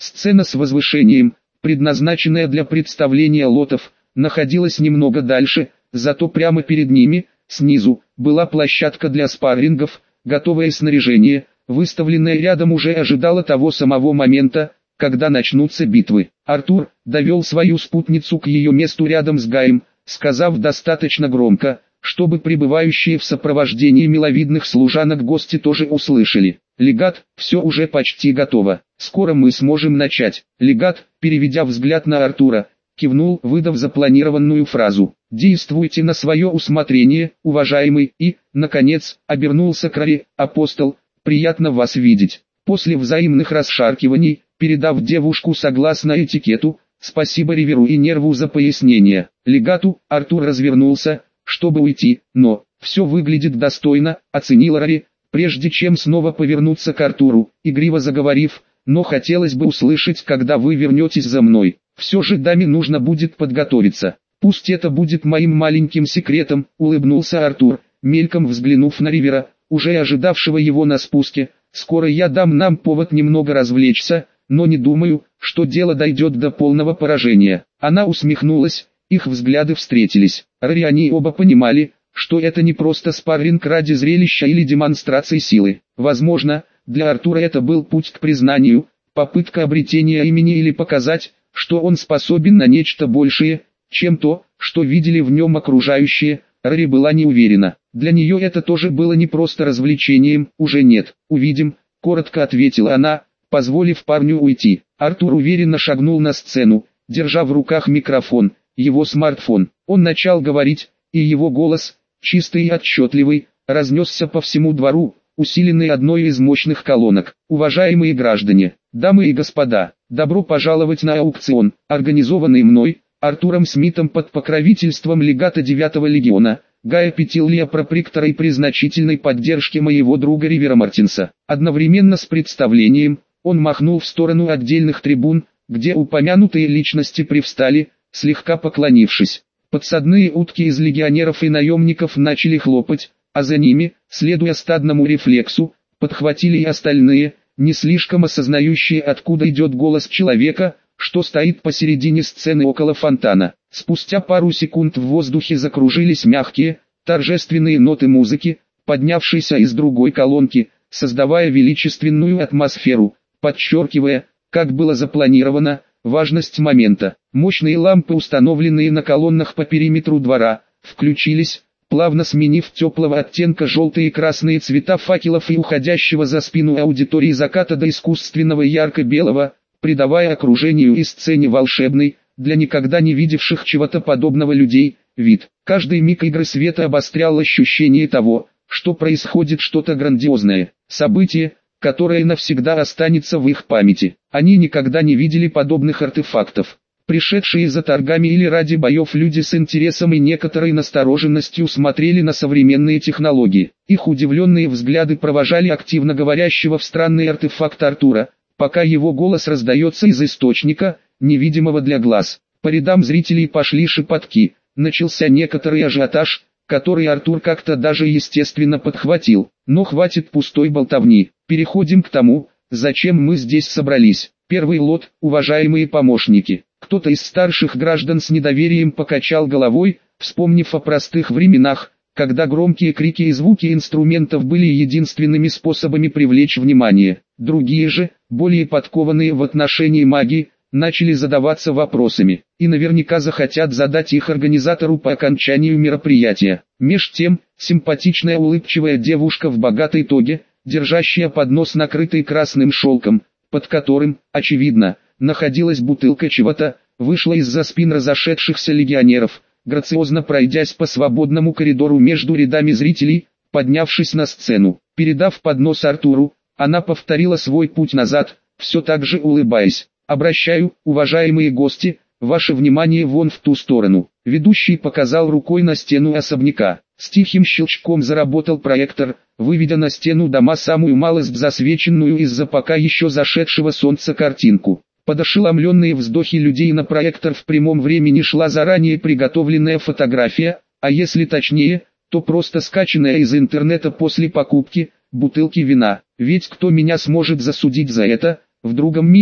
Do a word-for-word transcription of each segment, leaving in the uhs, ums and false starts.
Сцена с возвышением, предназначенная для представления лотов, находилась немного дальше, зато прямо перед ними, снизу, была площадка для спаррингов, готовое снаряжение, выставленное рядом, уже ожидало того самого момента, когда начнутся битвы. Артур довел свою спутницу к ее месту рядом с Гаем, сказав достаточно громко, чтобы пребывающие в сопровождении миловидных служанок гости тоже услышали. «Легат, все уже почти готово. Скоро мы сможем начать». Легат, переведя взгляд на Артура, кивнул, выдав запланированную фразу. «Действуйте на свое усмотрение, уважаемый», и, наконец, обернулся к Рари. «Апостол, приятно вас видеть». После взаимных расшаркиваний, передав девушку согласно этикету, спасибо Риверу и Нерву за пояснение. Легату, Артур развернулся, чтобы уйти, но «все выглядит достойно», оценил Рари, прежде чем снова повернуться к Артуру, игриво заговорив, «но хотелось бы услышать, когда вы вернетесь за мной. Все же даме нужно будет подготовиться. Пусть это будет моим маленьким секретом», улыбнулся Артур, мельком взглянув на Ривера, уже ожидавшего его на спуске. «Скоро я дам нам повод немного развлечься, но не думаю, что дело дойдет до полного поражения». Она усмехнулась, их взгляды встретились. Рари, они оба понимали, что это не просто спарринг ради зрелища или демонстрации силы. Возможно, для Артура это был путь к признанию, попытка обретения имени или показать, что он способен на нечто большее, чем то, что видели в нем окружающие. Рари была не уверена. Для нее это тоже было не просто развлечением. «Уже нет, увидим», — коротко ответила она, позволив парню уйти. Артур уверенно шагнул на сцену, держа в руках микрофон, его смартфон. Он начал говорить, и его голос, чистый и отчетливый, разнесся по всему двору, усиленный одной из мощных колонок. «Уважаемые граждане, дамы и господа, добро пожаловать на аукцион, организованный мной, Артуром Смитом под покровительством легата девятого легиона, Гая Петилия Проприктора и при значительной поддержке моего друга Ривера Мартинса». Одновременно с представлением, он махнул в сторону отдельных трибун, где упомянутые личности привстали, слегка поклонившись. Подсадные утки из легионеров и наемников начали хлопать, а за ними, следуя стадному рефлексу, подхватили и остальные, не слишком осознающие, откуда идет голос человека, что стоит посередине сцены около фонтана. Спустя пару секунд в воздухе закружились мягкие, торжественные ноты музыки, поднявшиеся из другой колонки, создавая величественную атмосферу, подчеркивая, как было запланировано, важность момента. Мощные лампы, установленные на колоннах по периметру двора, включились, плавно сменив теплого оттенка желтые и красные цвета факелов и уходящего за спину аудитории заката до искусственного ярко-белого, придавая окружению и сцене волшебный, для никогда не видевших чего-то подобного людей, вид. Каждый миг игры света обострял ощущение того, что происходит что-то грандиозное, событие, которое навсегда останется в их памяти. Они никогда не видели подобных артефактов. Пришедшие за торгами или ради боев люди с интересом и некоторой настороженностью смотрели на современные технологии. Их удивленные взгляды провожали активно говорящего в странный артефакт Артура, пока его голос раздается из источника, невидимого для глаз. По рядам зрителей пошли шепотки, начался некоторый ажиотаж, который Артур как-то даже естественно подхватил. Но хватит пустой болтовни, переходим к тому, зачем мы здесь собрались. Первый лот, уважаемые помощники. Кто-то из старших граждан с недоверием покачал головой, вспомнив о простых временах, когда громкие крики и звуки инструментов были единственными способами привлечь внимание. Другие же, более подкованные в отношении магии, начали задаваться вопросами, и наверняка захотят задать их организатору по окончанию мероприятия. Меж тем, симпатичная улыбчивая девушка в богатой тоге, держащая поднос, накрытый красным шелком, под которым, очевидно, находилась бутылка чего-то, вышла из-за спин разошедшихся легионеров, грациозно пройдясь по свободному коридору между рядами зрителей, поднявшись на сцену. Передав поднос Артуру, она повторила свой путь назад, все так же улыбаясь. «Обращаю, уважаемые гости, ваше внимание вон в ту сторону». Ведущий показал рукой на стену особняка. С тихим щелчком заработал проектор, выведя на стену дома самую малость засвеченную из-за пока еще зашедшего солнца картинку. Под ошеломленные вздохи людей на проектор в прямом времени шла заранее приготовленная фотография, а если точнее, то просто скачанная из интернета после покупки, бутылки вина. Ведь кто меня сможет засудить за это? В другом мире-то,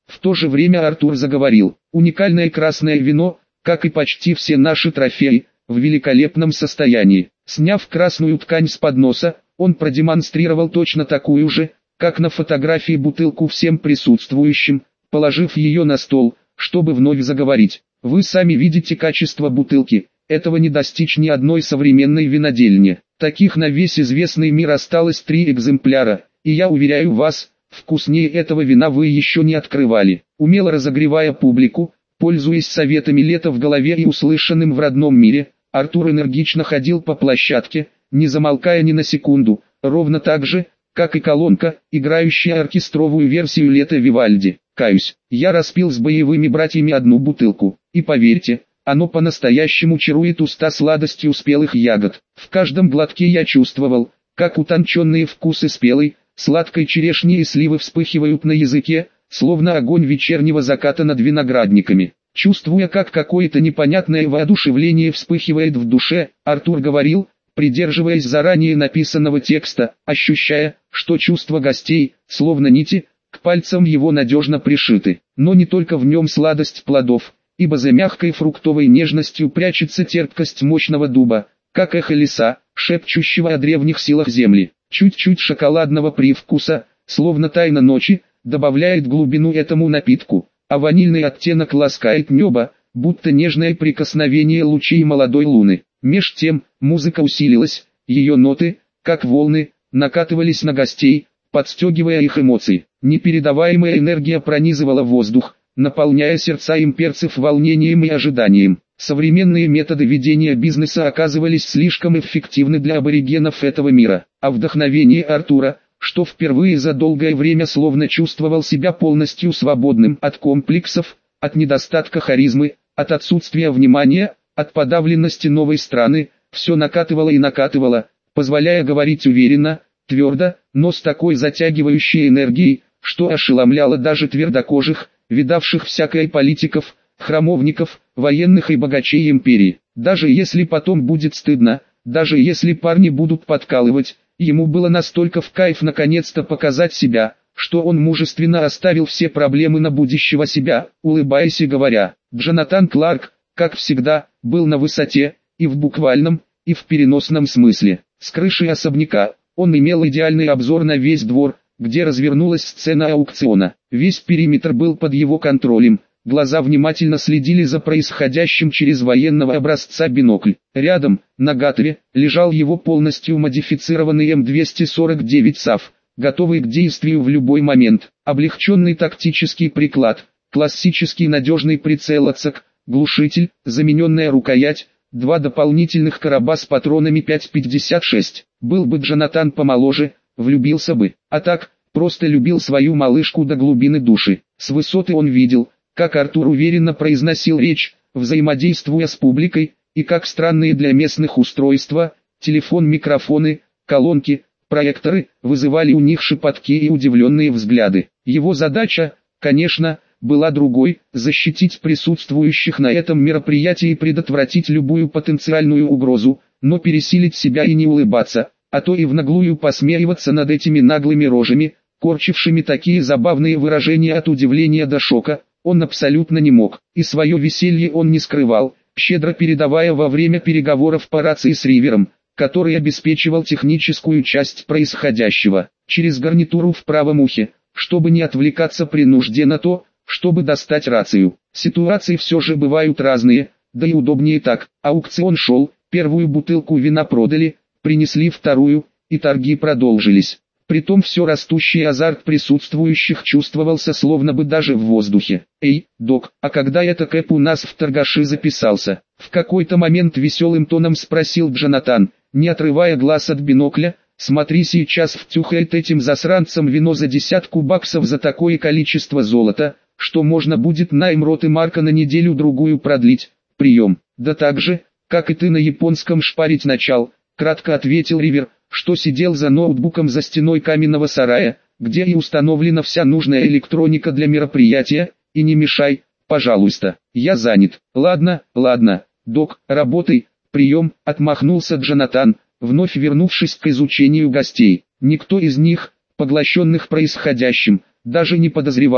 В то же время Артур заговорил. Уникальное красное вино, как и почти все наши трофеи, в великолепном состоянии. Сняв красную ткань с подноса, он продемонстрировал точно такую же, как на фотографии, бутылку всем присутствующим, положив ее на стол, чтобы вновь заговорить. Вы сами видите качество бутылки, этого не достичь ни одной современной винодельне. Таких на весь известный мир осталось три экземпляра, и я уверяю вас, вкуснее этого вина вы еще не открывали. Умело разогревая публику, пользуясь советами Лета в голове и услышанным в родном мире, Артур энергично ходил по площадке, не замолкая ни на секунду, ровно так же, как и колонка, играющая оркестровую версию Лета Вивальди. Каюсь, я распил с боевыми братьями одну бутылку, и поверьте, оно по-настоящему чарует уста сладостью спелых ягод. В каждом глотке я чувствовал, как утонченные вкусы спелой, сладкой черешни и сливы вспыхивают на языке, словно огонь вечернего заката над виноградниками. Чувствуя, как какое-то непонятное воодушевление вспыхивает в душе, Артур говорил, придерживаясь заранее написанного текста, ощущая, что чувства гостей, словно нити, к пальцам его надежно пришиты. Но не только в нем сладость плодов, ибо за мягкой фруктовой нежностью прячется терпкость мощного дуба, как эхо леса, шепчущего о древних силах земли. Чуть-чуть шоколадного привкуса, словно тайна ночи, добавляет глубину этому напитку, а ванильный оттенок ласкает небо, будто нежное прикосновение лучей молодой луны. Меж тем, музыка усилилась, ее ноты, как волны, накатывались на гостей, подстегивая их эмоции. Непередаваемая энергия пронизывала воздух, наполняя сердца имперцев волнением и ожиданием. Современные методы ведения бизнеса оказывались слишком эффективны для аборигенов этого мира, а вдохновение Артура, что впервые за долгое время словно чувствовал себя полностью свободным от комплексов, от недостатка харизмы, от отсутствия внимания, от подавленности новой страны, все накатывало и накатывало, позволяя говорить уверенно, твердо, но с такой затягивающей энергией, что ошеломляло даже твердокожих, видавших всякое политиков, храмовников, военных и богачей империи. Даже если потом будет стыдно, даже если парни будут подкалывать, ему было настолько в кайф наконец-то показать себя, что он мужественно оставил все проблемы на будущего себя, улыбаясь и говоря. Джонатан Кларк, как всегда, был на высоте, и в буквальном, и в переносном смысле. С крыши особняка, он имел идеальный обзор на весь двор, где развернулась сцена аукциона. Весь периметр был под его контролем. Глаза внимательно следили за происходящим через военного образца бинокль. Рядом, на гаторе, лежал его полностью модифицированный эм двести сорок девять САФ, готовый к действию в любой момент. Облегченный тактический приклад, классический надежный прицел АЦАК, глушитель, замененная рукоять, два дополнительных короба с патронами пять пятьдесят шесть. Был бы Джонатан помоложе, влюбился бы, а так, просто любил свою малышку до глубины души. С высоты он видел, как Артур уверенно произносил речь, взаимодействуя с публикой, и как странные для местных устройства, телефон, микрофоны, колонки, проекторы, вызывали у них шепотки и удивленные взгляды. Его задача, конечно, была другой – защитить присутствующих на этом мероприятии и предотвратить любую потенциальную угрозу, но пересилить себя и не улыбаться, а то и в наглую посмеиваться над этими наглыми рожами, корчившими такие забавные выражения от удивления до шока, он абсолютно не мог, и свое веселье он не скрывал, щедро передавая во время переговоров по рации с Ривером, который обеспечивал техническую часть происходящего, через гарнитуру в правом ухе, чтобы не отвлекаться при нужде на то, чтобы достать рацию. Ситуации все же бывают разные, да и удобнее так. Аукцион шел, первую бутылку вина продали, принесли вторую, и торги продолжились. Притом все растущий азарт присутствующих чувствовался словно бы даже в воздухе. «Эй, док, а когда это Кэп у нас в торгаши записался?» В какой-то момент веселым тоном спросил Джонатан, не отрывая глаз от бинокля. «Смотри, сейчас втюхает этим засранцам вино за десятку баксов за такое количество золота, что можно будет найм роты Марка на неделю-другую продлить. Прием». «Да так же, как и ты на японском шпарить начал», кратко ответил Ривер, что сидел за ноутбуком за стеной каменного сарая, где и установлена вся нужная электроника для мероприятия. «И не мешай, пожалуйста, я занят». «Ладно, ладно, док, работай». «Прием», отмахнулся Джонатан, вновь вернувшись к изучению гостей. Никто из них, поглощенных происходящим, даже не подозревал,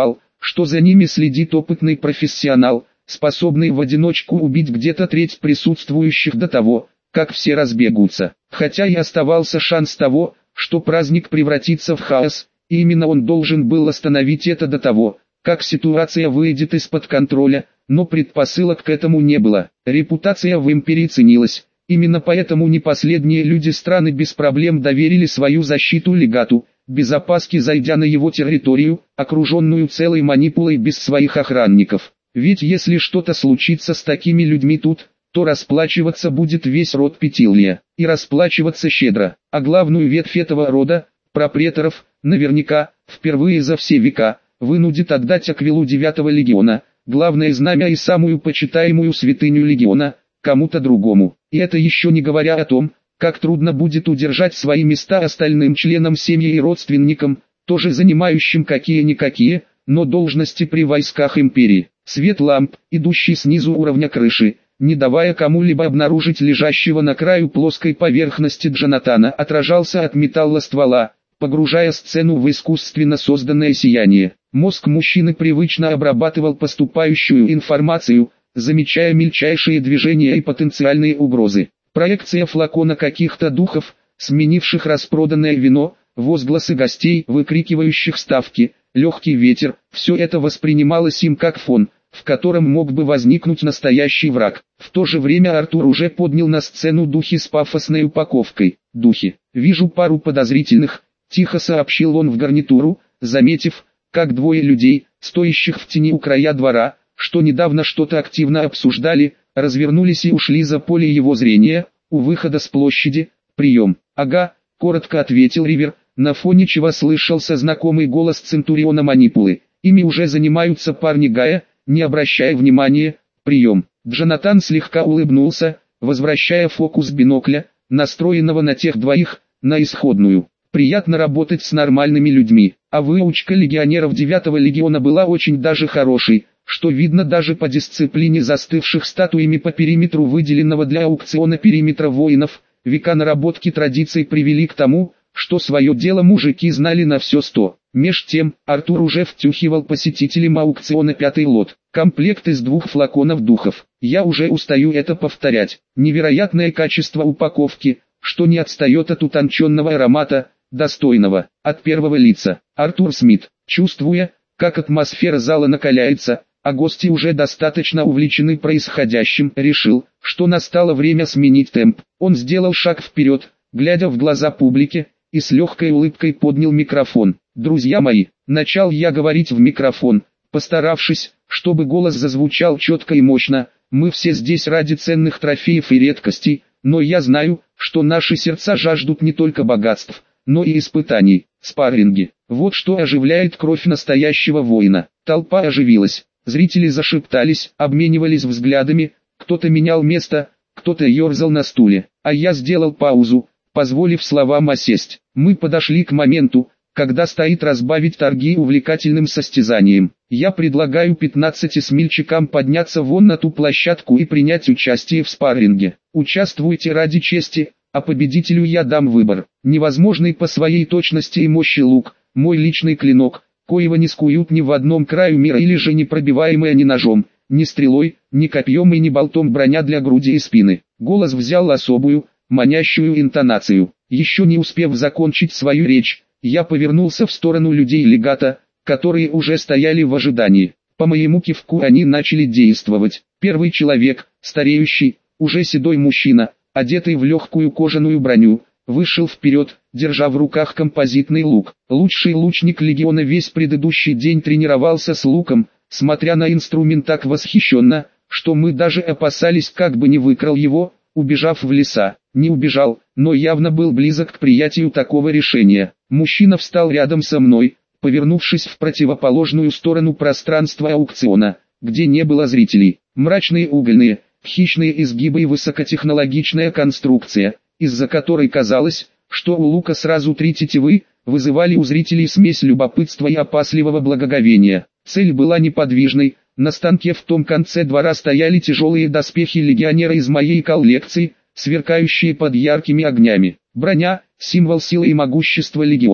что за ними следит опытный профессионал, способный в одиночку убить где-то треть присутствующих до того, как все разбегутся. Хотя и оставался шанс того, что праздник превратится в хаос, и именно он должен был остановить это до того, как ситуация выйдет из-под контроля, но предпосылок к этому не было. Репутация в империи ценилась, именно поэтому не последние люди страны без проблем доверили свою защиту легату, без опаски зайдя на его территорию, окруженную целой манипулой без своих охранников. Ведь если что-то случится с такими людьми тут, то расплачиваться будет весь род Петилия, и расплачиваться щедро, а главную ветвь этого рода, пропреторов, наверняка, впервые за все века, вынудит отдать аквилу девятого легиона, главное знамя и самую почитаемую святыню легиона, кому-то другому. И это еще не говоря о том, как трудно будет удержать свои места остальным членам семьи и родственникам, тоже занимающим какие-никакие, но должности при войсках империи. Свет ламп, идущий снизу уровня крыши, не давая кому-либо обнаружить лежащего на краю плоской поверхности Джонатана, отражался от металла ствола, погружая сцену в искусственно созданное сияние. Мозг мужчины привычно обрабатывал поступающую информацию, замечая мельчайшие движения и потенциальные угрозы. Проекция флакона каких-то духов, сменивших распроданное вино, возгласы гостей, выкрикивающих ставки, легкий ветер, все это воспринималось им как фон, в котором мог бы возникнуть настоящий враг. В то же время Артур уже поднял на сцену духи с пафосной упаковкой. «Духи, вижу пару подозрительных», — тихо сообщил он в гарнитуру, заметив, как двое людей, стоящих в тени у края двора, что недавно что-то активно обсуждали, развернулись и ушли за поле его зрения, у выхода с площади. «Прием». «Ага», — коротко ответил Ривер, на фоне чего слышался знакомый голос Центуриона Манипулы. «Ими уже занимаются парни Гая, не обращая внимания». «Прием». Джонатан слегка улыбнулся, возвращая фокус бинокля, настроенного на тех двоих, на исходную. «Приятно работать с нормальными людьми, а выучка легионеров девятого легиона была очень даже хорошей, что видно даже по дисциплине застывших статуями по периметру выделенного для аукциона периметра воинов. Века наработки традиций привели к тому, что свое дело мужики знали на все сто». Меж тем, Артур уже втюхивал посетителям аукциона пятый лот, комплект из двух флаконов духов. Я уже устаю это повторять. Невероятное качество упаковки, что не отстает от утонченного аромата, достойного от первого лица. Артур Смит, чувствуя, как атмосфера зала накаляется, а гости уже достаточно увлечены происходящим, решил, что настало время сменить темп. Он сделал шаг вперед, глядя в глаза публике, и с легкой улыбкой поднял микрофон. «Друзья мои», — начал я говорить в микрофон, постаравшись, чтобы голос зазвучал четко и мощно, «мы все здесь ради ценных трофеев и редкостей, но я знаю, что наши сердца жаждут не только богатств, но и испытаний, спарринги. Вот что оживляет кровь настоящего воина». Толпа оживилась, зрители зашептались, обменивались взглядами, кто-то менял место, кто-то ерзал на стуле, а я сделал паузу, позволив словам осесть. Мы подошли к моменту, когда стоит разбавить торги увлекательным состязанием. Я предлагаю пятнадцати смельчакам подняться вон на ту площадку и принять участие в спарринге. Участвуйте ради чести, а победителю я дам выбор. Невозможный по своей точности и мощи лук, мой личный клинок, коего не скуют ни в одном краю мира, или же непробиваемая ни ножом, ни стрелой, ни копьем и ни болтом броня для груди и спины. Голос взял особую, манящую интонацию. Еще не успев закончить свою речь, я повернулся в сторону людей легата, которые уже стояли в ожидании. По моему кивку они начали действовать. Первый человек, стареющий, уже седой мужчина, одетый в легкую кожаную броню, вышел вперед, держа в руках композитный лук. Лучший лучник легиона весь предыдущий день тренировался с луком, смотря на инструмент так восхищенно, что мы даже опасались, как бы не выкрал его, убежав в леса. Не убежал, но явно был близок к приятию такого решения. Мужчина встал рядом со мной, повернувшись в противоположную сторону пространства аукциона, где не было зрителей. Мрачные угольные, хищные изгибы и высокотехнологичная конструкция, из-за которой казалось, что у лука сразу три тетивы, вызывали у зрителей смесь любопытства и опасливого благоговения. Цель была неподвижной. На станке в том конце двора стояли тяжелые доспехи легионера из моей коллекции, сверкающие под яркими огнями. Броня, символ силы и могущества легионов,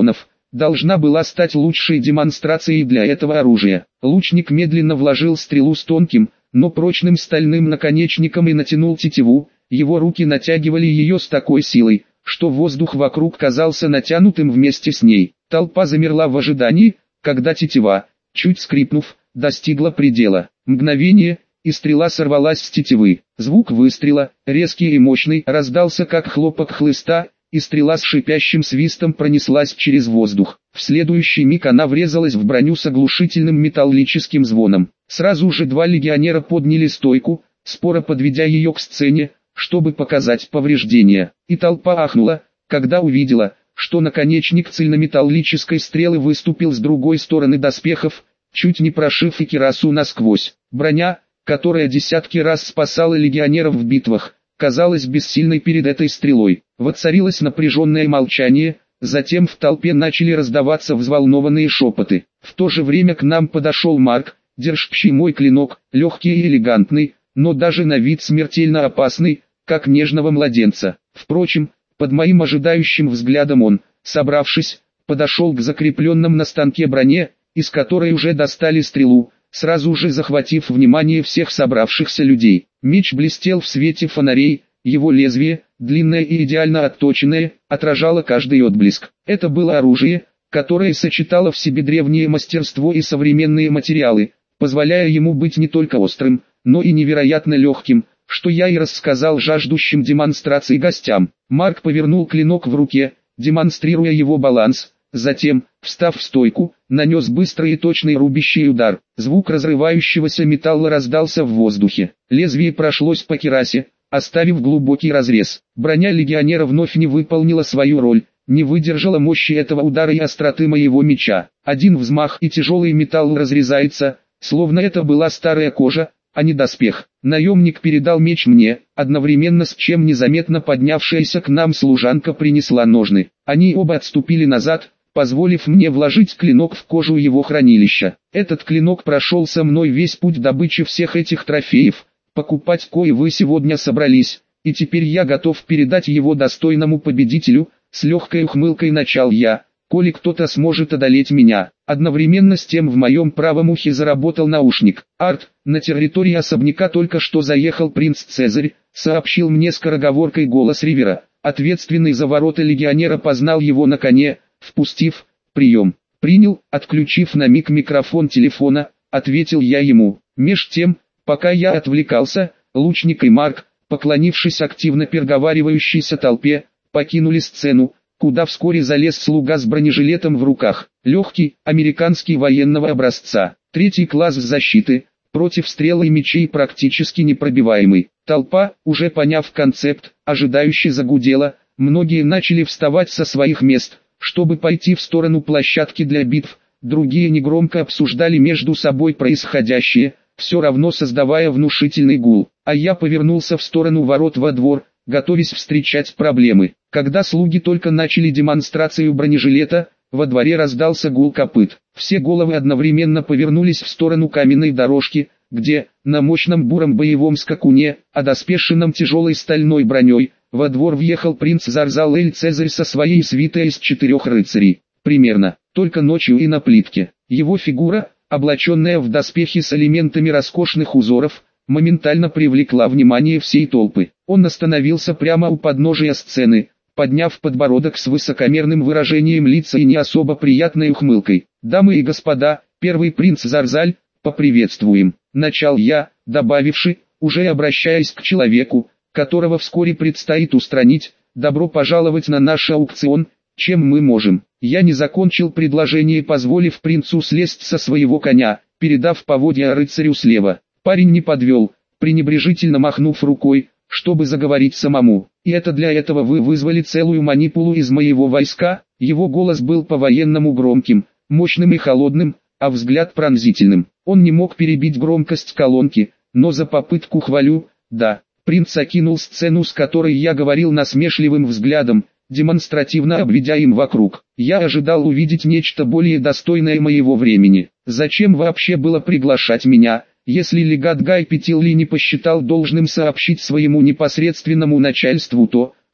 должна была стать лучшей демонстрацией для этого оружия. Лучник медленно вложил стрелу с тонким, но прочным стальным наконечником и натянул тетиву. Его руки натягивали ее с такой силой, что воздух вокруг казался натянутым вместе с ней. Толпа замерла в ожидании, когда тетива, чуть скрипнув, достигла предела. Мгновение, и стрела сорвалась с тетивы. Звук выстрела, резкий и мощный, раздался как хлопок хлыста, и стрела с шипящим свистом пронеслась через воздух. В следующий миг она врезалась в броню с оглушительным металлическим звоном. Сразу же два легионера подняли стойку, споро подведя ее к сцене, чтобы показать повреждения. И толпа ахнула, когда увидела, что наконечник цельнометаллической стрелы выступил с другой стороны доспехов, чуть не прошив и кирасу насквозь. Броня, которая десятки раз спасала легионеров в битвах, казалась бессильной перед этой стрелой. Воцарилось напряженное молчание, затем в толпе начали раздаваться взволнованные шепоты. В то же время к нам подошел Марк, держащий мой клинок, легкий и элегантный, но даже на вид смертельно опасный, как нежного младенца. Впрочем, под моим ожидающим взглядом он, собравшись, подошел к закрепленным на станке броне, из которой уже достали стрелу, сразу же захватив внимание всех собравшихся людей. Меч блестел в свете фонарей, его лезвие, длинное и идеально отточенное, отражало каждый отблеск. Это было оружие, которое сочетало в себе древнее мастерство и современные материалы, позволяя ему быть не только острым, но и невероятно легким, что я и рассказал жаждущим демонстрации гостям. Марк повернул клинок в руке, демонстрируя его баланс, затем, встав в стойку, нанес быстрый и точный рубящий удар. Звук разрывающегося металла раздался в воздухе. Лезвие прошлось по кирасе, оставив глубокий разрез. Броня легионера вновь не выполнила свою роль, не выдержала мощи этого удара и остроты моего меча. Один взмах и тяжелый металл разрезается, словно это была старая кожа, а не доспех. Наемник передал меч мне, одновременно с чем незаметно поднявшаяся к нам служанка принесла ножны. Они оба отступили назад, позволив мне вложить клинок в кожу его хранилища. Этот клинок прошел со мной весь путь добычи всех этих трофеев, покупать кое вы сегодня собрались, и теперь я готов передать его достойному победителю, с легкой ухмылкой начал я, коли кто-то сможет одолеть меня. Одновременно с тем в моем правом ухе заработал наушник. «Арт, на территории особняка только что заехал принц Цезарь», сообщил мне скороговоркой голос Ривера. Ответственный за ворота легионера познал его на коне, впустив, прием, принял, отключив на миг микрофон телефона, ответил я ему. Меж тем, пока я отвлекался, лучник и Марк, поклонившись активно переговаривающейся толпе, покинули сцену, куда вскоре залез слуга с бронежилетом в руках. Легкий, американский военного образца. Третий класс защиты, против стрел и мечей практически непробиваемый. Толпа, уже поняв концепт, ожидающе загудела, многие начали вставать со своих мест, чтобы пойти в сторону площадки для битв, другие негромко обсуждали между собой происходящее, все равно создавая внушительный гул. А я повернулся в сторону ворот во двор, готовясь встречать проблемы. Когда слуги только начали демонстрацию бронежилета, во дворе раздался гул копыт. Все головы одновременно повернулись в сторону каменной дорожки, где, на мощном буром боевом скакуне, одоспешенном тяжелой стальной броней, во двор въехал принц Зарзал Эль-Цезарь со своей свитой из четырех рыцарей. Примерно, только ночью и на плитке. Его фигура, облаченная в доспехи с элементами роскошных узоров, моментально привлекла внимание всей толпы. Он остановился прямо у подножия сцены, подняв подбородок с высокомерным выражением лица и не особо приятной ухмылкой. «Дамы и господа, первый принц Зарзаль, поприветствуем», — начал я, добавивши, уже обращаясь к человеку, которого вскоре предстоит устранить, «добро пожаловать на наш аукцион, чем мы можем». Я не закончил предложение, позволив принцу слезть со своего коня, передав поводья рыцарю слева. Парень не подвел, пренебрежительно махнув рукой, чтобы заговорить самому. «И это для этого вы вызвали целую манипулу из моего войска?» Его голос был по-военному громким, мощным и холодным, а взгляд пронзительным. Он не мог перебить громкость колонки, но за попытку хвалю, да. Принц окинул сцену, с которой я говорил, насмешливым взглядом, демонстративно обведя им вокруг. Я ожидал увидеть нечто более достойное моего времени. Зачем вообще было приглашать меня, если легат Гай Петилли не посчитал должным сообщить своему непосредственному начальству то,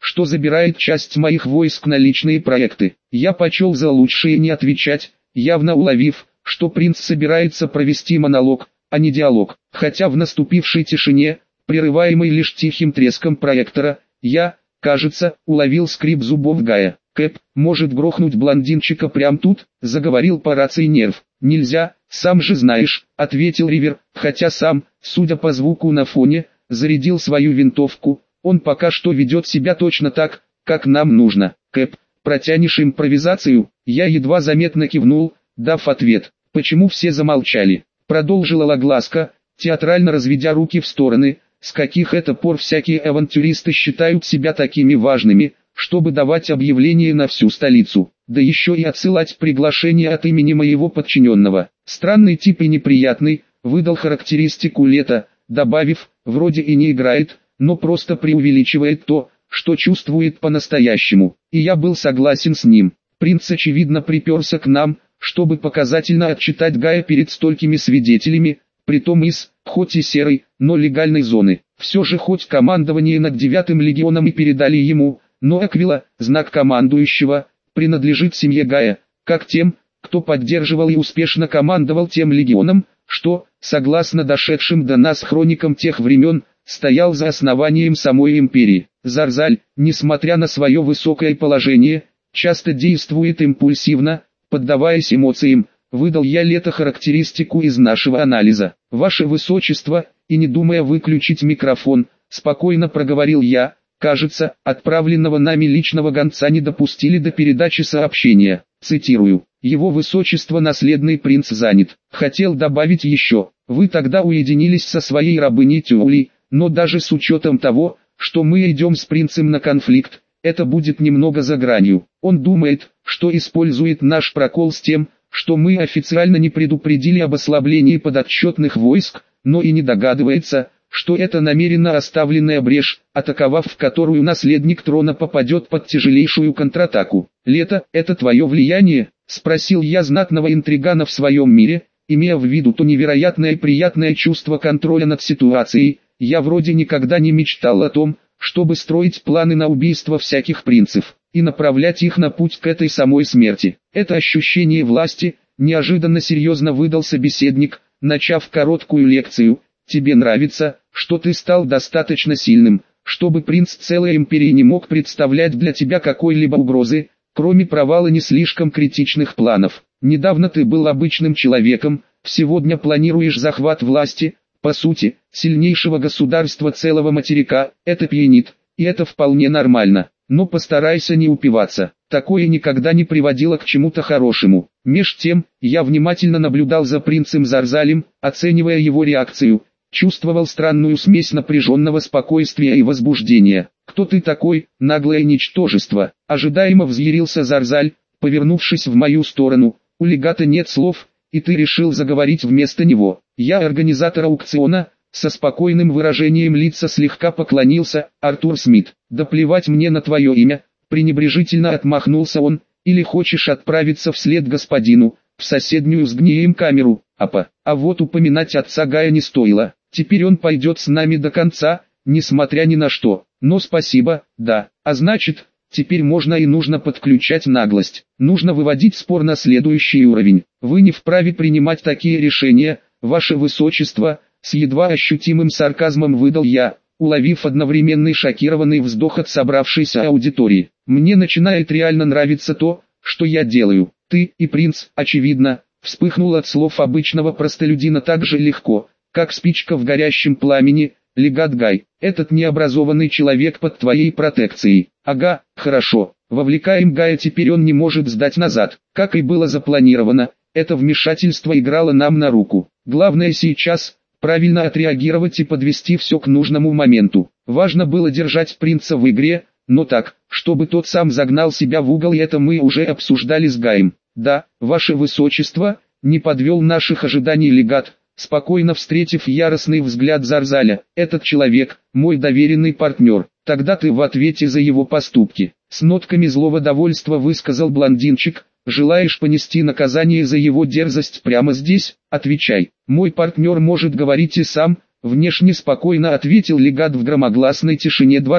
что забирает часть моих войск на личные проекты. Я почел за лучшее не отвечать, явно уловив, что принц собирается провести монолог, а не диалог. Хотя в наступившей тишине, прерываемой лишь тихим треском проектора, я, кажется, уловил скрип зубов Гая. «Кэп, может грохнуть блондинчика прямо тут?» — заговорил по рации Нерв. «Нельзя, сам же знаешь», — ответил Ривер, хотя сам, судя по звуку на фоне, зарядил свою винтовку. «Он пока что ведет себя точно так, как нам нужно. Кэп, протянешь импровизацию?» Я едва заметно кивнул, дав ответ. «Почему все замолчали?» — продолжила Лагласка, театрально разведя руки в стороны. «С каких это пор всякие авантюристы считают себя такими важными, чтобы давать объявление на всю столицу, да еще и отсылать приглашение от имени моего подчиненного? Странный тип и неприятный», — выдал характеристику Лето, добавив, «вроде и не играет, но просто преувеличивает то, что чувствует по-настоящему». И я был согласен с ним. Принц очевидно приперся к нам, чтобы показательно отчитать Гая перед столькими свидетелями, притом из, хоть и серой, но легальной зоны. Все же хоть командование над девятым легионом и передали ему, но Аквила, знак командующего, принадлежит семье Гая, как тем, кто поддерживал и успешно командовал тем легионом, что, согласно дошедшим до нас хроникам тех времен, стоял за основанием самой империи. Зарзаль, несмотря на свое высокое положение, часто действует импульсивно, поддаваясь эмоциям. Выдал я Лето характеристику из нашего анализа. «Ваше Высочество», и не думая выключить микрофон, спокойно проговорил я, «кажется, отправленного нами личного гонца не допустили до передачи сообщения». Цитирую. «Его Высочество наследный принц занят». Хотел добавить еще, «Вы тогда уединились со своей рабыней Тюли, но даже с учетом того, что мы идем с принцем на конфликт, это будет немного за гранью. Он думает, что использует наш прокол с тем, что мы официально не предупредили об ослаблении подотчетных войск, но и не догадывается, что это намеренно оставленная брешь, атаковав в которую наследник трона попадет под тяжелейшую контратаку. «Лето, это твое влияние?» — спросил я знатного интригана в своем мире, имея в виду то невероятное и приятное чувство контроля над ситуацией. Я вроде никогда не мечтал о том, чтобы строить планы на убийство всяких принцев и направлять их на путь к этой самой смерти. Это ощущение власти, неожиданно серьезно выдал собеседник, начав короткую лекцию. «Тебе нравится, что ты стал достаточно сильным, чтобы принц целой империи не мог представлять для тебя какой-либо угрозы, кроме провала не слишком критичных планов. Недавно ты был обычным человеком, сегодня планируешь захват власти, по сути, сильнейшего государства целого материка. Это пьянит, и это вполне нормально. Но постарайся не упиваться. Такое никогда не приводило к чему-то хорошему». Меж тем, я внимательно наблюдал за принцем Зарзалем, оценивая его реакцию. Чувствовал странную смесь напряженного спокойствия и возбуждения. «Кто ты такой, наглое ничтожество?» Ожидаемо взъярился Зарзаль, повернувшись в мою сторону. «У легата нет слов, и ты решил заговорить вместо него». Я организатор аукциона. Со спокойным выражением лица слегка поклонился. «Артур Смит». «Да плевать мне на твое имя», пренебрежительно отмахнулся он. «Или хочешь отправиться вслед господину, в соседнюю с гнием камеру?» Апа, а вот упоминать отца Гая не стоило. Теперь он пойдет с нами до конца, несмотря ни на что. Но спасибо, да. А значит, теперь можно и нужно подключать наглость. Нужно выводить спор на следующий уровень. «Вы не вправе принимать такие решения, Ваше Высочество», с едва ощутимым сарказмом выдал я, уловив одновременный шокированный вздох от собравшейся аудитории. «Мне начинает реально нравиться то, что я делаю. Ты и принц, очевидно», вспыхнул от слов обычного простолюдина так же легко, как спичка в горящем пламени. «Легат Гай, этот необразованный человек под твоей протекцией». «Ага, хорошо, вовлекаем Гая, теперь он не может сдать назад». Как и было запланировано, это вмешательство играло нам на руку. Главное сейчас – правильно отреагировать и подвести все к нужному моменту. Важно было держать принца в игре, но так, чтобы тот сам загнал себя в угол, и это мы уже обсуждали с Гаем. «Да, Ваше Высочество», не подвел наших ожиданий легат, спокойно встретив яростный взгляд Зарзаля. «Этот человек – мой доверенный партнер. Тогда ты в ответе за его поступки». С нотками злого довольства высказал блондинчик. «Желаешь понести наказание за его дерзость прямо здесь? Отвечай. Мой партнер может говорить и сам», внешне спокойно ответил легат в громогласной тишине двора.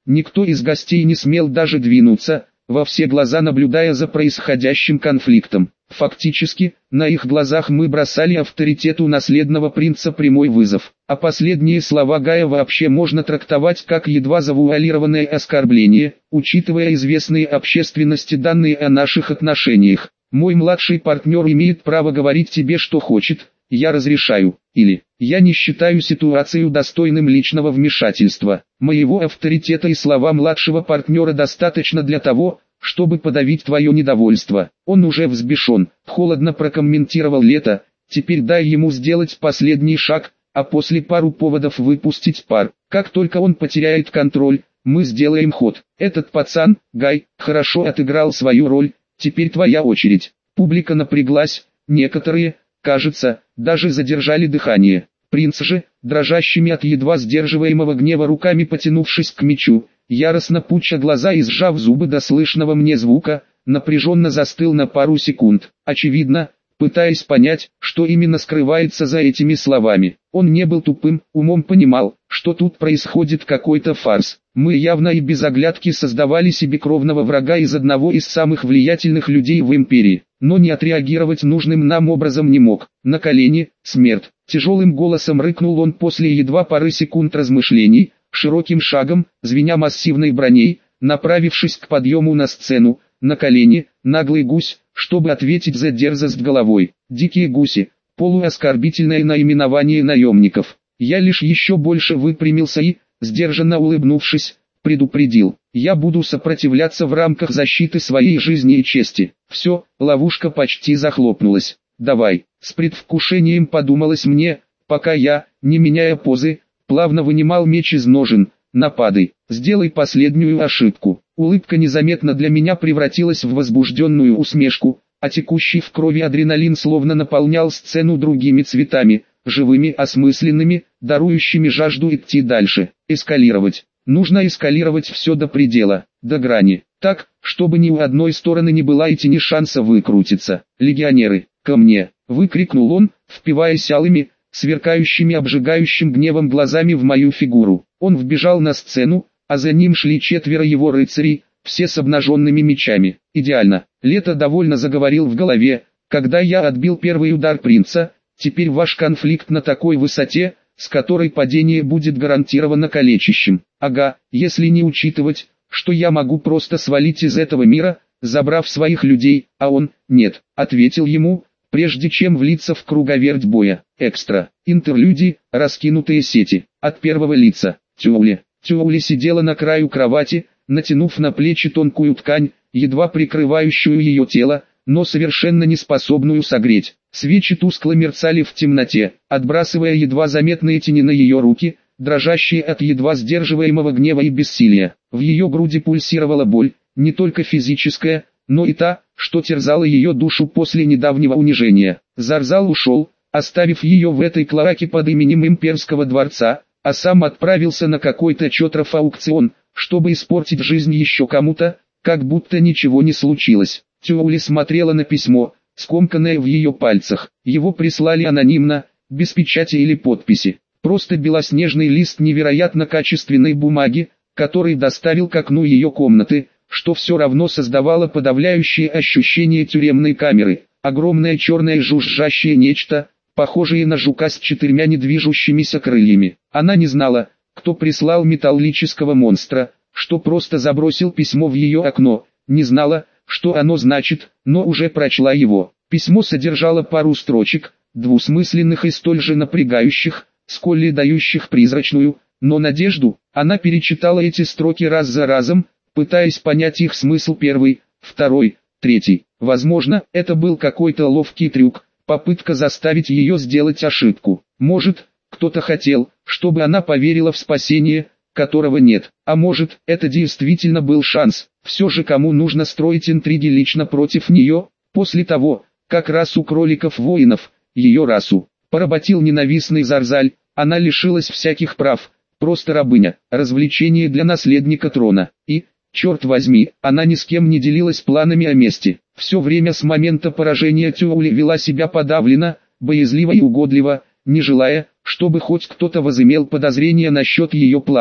Никто из гостей не смел даже двинуться, во все глаза наблюдая за происходящим конфликтом. Фактически, на их глазах мы бросали авторитету наследного принца прямой вызов, а последние слова Гая вообще можно трактовать как едва завуалированное оскорбление, учитывая известные общественности данные о наших отношениях. Мой младший партнер имеет право говорить тебе, что хочет, я разрешаю, или я не считаю ситуацию достойным личного вмешательства. Моего авторитета и слова младшего партнера достаточно для того, чтобы подавить твое недовольство. Он уже взбешен, холодно прокомментировал Лето, теперь дай ему сделать последний шаг, а после пару поводов выпустить пар. Как только он потеряет контроль, мы сделаем ход. Этот пацан, Гай, хорошо отыграл свою роль, теперь твоя очередь. Публика напряглась, некоторые, кажется, даже задержали дыхание. Принц же, дрожащими от едва сдерживаемого гнева руками потянувшись к мечу, яростно пуча глаза и сжав зубы до слышного мне звука, напряженно застыл на пару секунд, очевидно, пытаясь понять, что именно скрывается за этими словами. Он не был тупым, умом понимал, что тут происходит какой-то фарс. Мы явно и без оглядки создавали себе кровного врага из одного из самых влиятельных людей в империи, но не отреагировать нужным нам образом не мог. На колени, смерть. Тяжелым голосом рыкнул он после едва пары секунд размышлений, широким шагом, звеня массивной броней, направившись к подъему на сцену. На колени, наглый гусь, чтобы ответить за дерзость головой. Дикие гуси, полуоскорбительное наименование наемников. Я лишь еще больше выпрямился и, сдержанно улыбнувшись, предупредил: я буду сопротивляться в рамках защиты своей жизни и чести. Все, ловушка почти захлопнулась. Давай, с предвкушением подумалось мне, пока я, не меняя позы, плавно вынимал меч из ножен. Нападай, сделай последнюю ошибку. Улыбка незаметно для меня превратилась в возбужденную усмешку, а текущий в крови адреналин словно наполнял сцену другими цветами, живыми, осмысленными, дарующими жажду идти дальше. Эскалировать. Нужно эскалировать все до предела, до грани, так, чтобы ни у одной стороны не было и тени шанса выкрутиться. Легионеры, ко мне, выкрикнул он, впиваясь алыми, сверкающими обжигающим гневом глазами в мою фигуру. Он вбежал на сцену, а за ним шли четверо его рыцарей, все с обнаженными мечами. Идеально. Лето довольно заговорил в голове, когда я отбил первый удар принца. Теперь ваш конфликт на такой высоте, с которой падение будет гарантированно калечащим. Ага, если не учитывать, что я могу просто свалить из этого мира, забрав своих людей, а он, нет, ответил ему, прежде чем влиться в круговерть боя. Экстра. Интерлюдии, раскинутые сети. От первого лица. Тюули. Тюули сидела на краю кровати, натянув на плечи тонкую ткань, едва прикрывающую ее тело, но совершенно не способную согреть. Свечи тускло мерцали в темноте, отбрасывая едва заметные тени на ее руки, дрожащие от едва сдерживаемого гнева и бессилия. В ее груди пульсировала боль, не только физическая, но и та, что терзала ее душу после недавнего унижения. Зарзал ушел, оставив ее в этой клоаке под именем Имперского дворца, а сам отправился на какой-то чётров аукцион, чтобы испортить жизнь еще кому-то, как будто ничего не случилось. Тюули смотрела на письмо, скомканное в ее пальцах. Его прислали анонимно, без печати или подписи. Просто белоснежный лист невероятно качественной бумаги, который доставил к окну ее комнаты, что все равно создавало подавляющее ощущение тюремной камеры. Огромное черное жужжащее нечто, похожее на жука с четырьмя недвижущимися крыльями. Она не знала, кто прислал металлического монстра, что просто забросил письмо в ее окно, не знала, что оно значит, но уже прочла его. Письмо содержало пару строчек, двусмысленных и столь же напрягающих, сколь и дающих призрачную, но надежду. Она перечитала эти строки раз за разом, пытаясь понять их смысл первый, второй, третий. Возможно, это был какой-то ловкий трюк, попытка заставить ее сделать ошибку. Может, кто-то хотел, чтобы она поверила в спасение, которого нет. А может, это действительно был шанс. Все же кому нужно строить интриги лично против нее, после того, как расу кроликов-воинов, ее расу, поработил ненавистный Зарзаль, она лишилась всяких прав, просто рабыня, развлечение для наследника трона. И, черт возьми, она ни с кем не делилась планами о мести. Все время с момента поражения Тюули вела себя подавленно, боязливо и угодливо, не желая, чтобы хоть кто-то возымел подозрения насчет ее планов.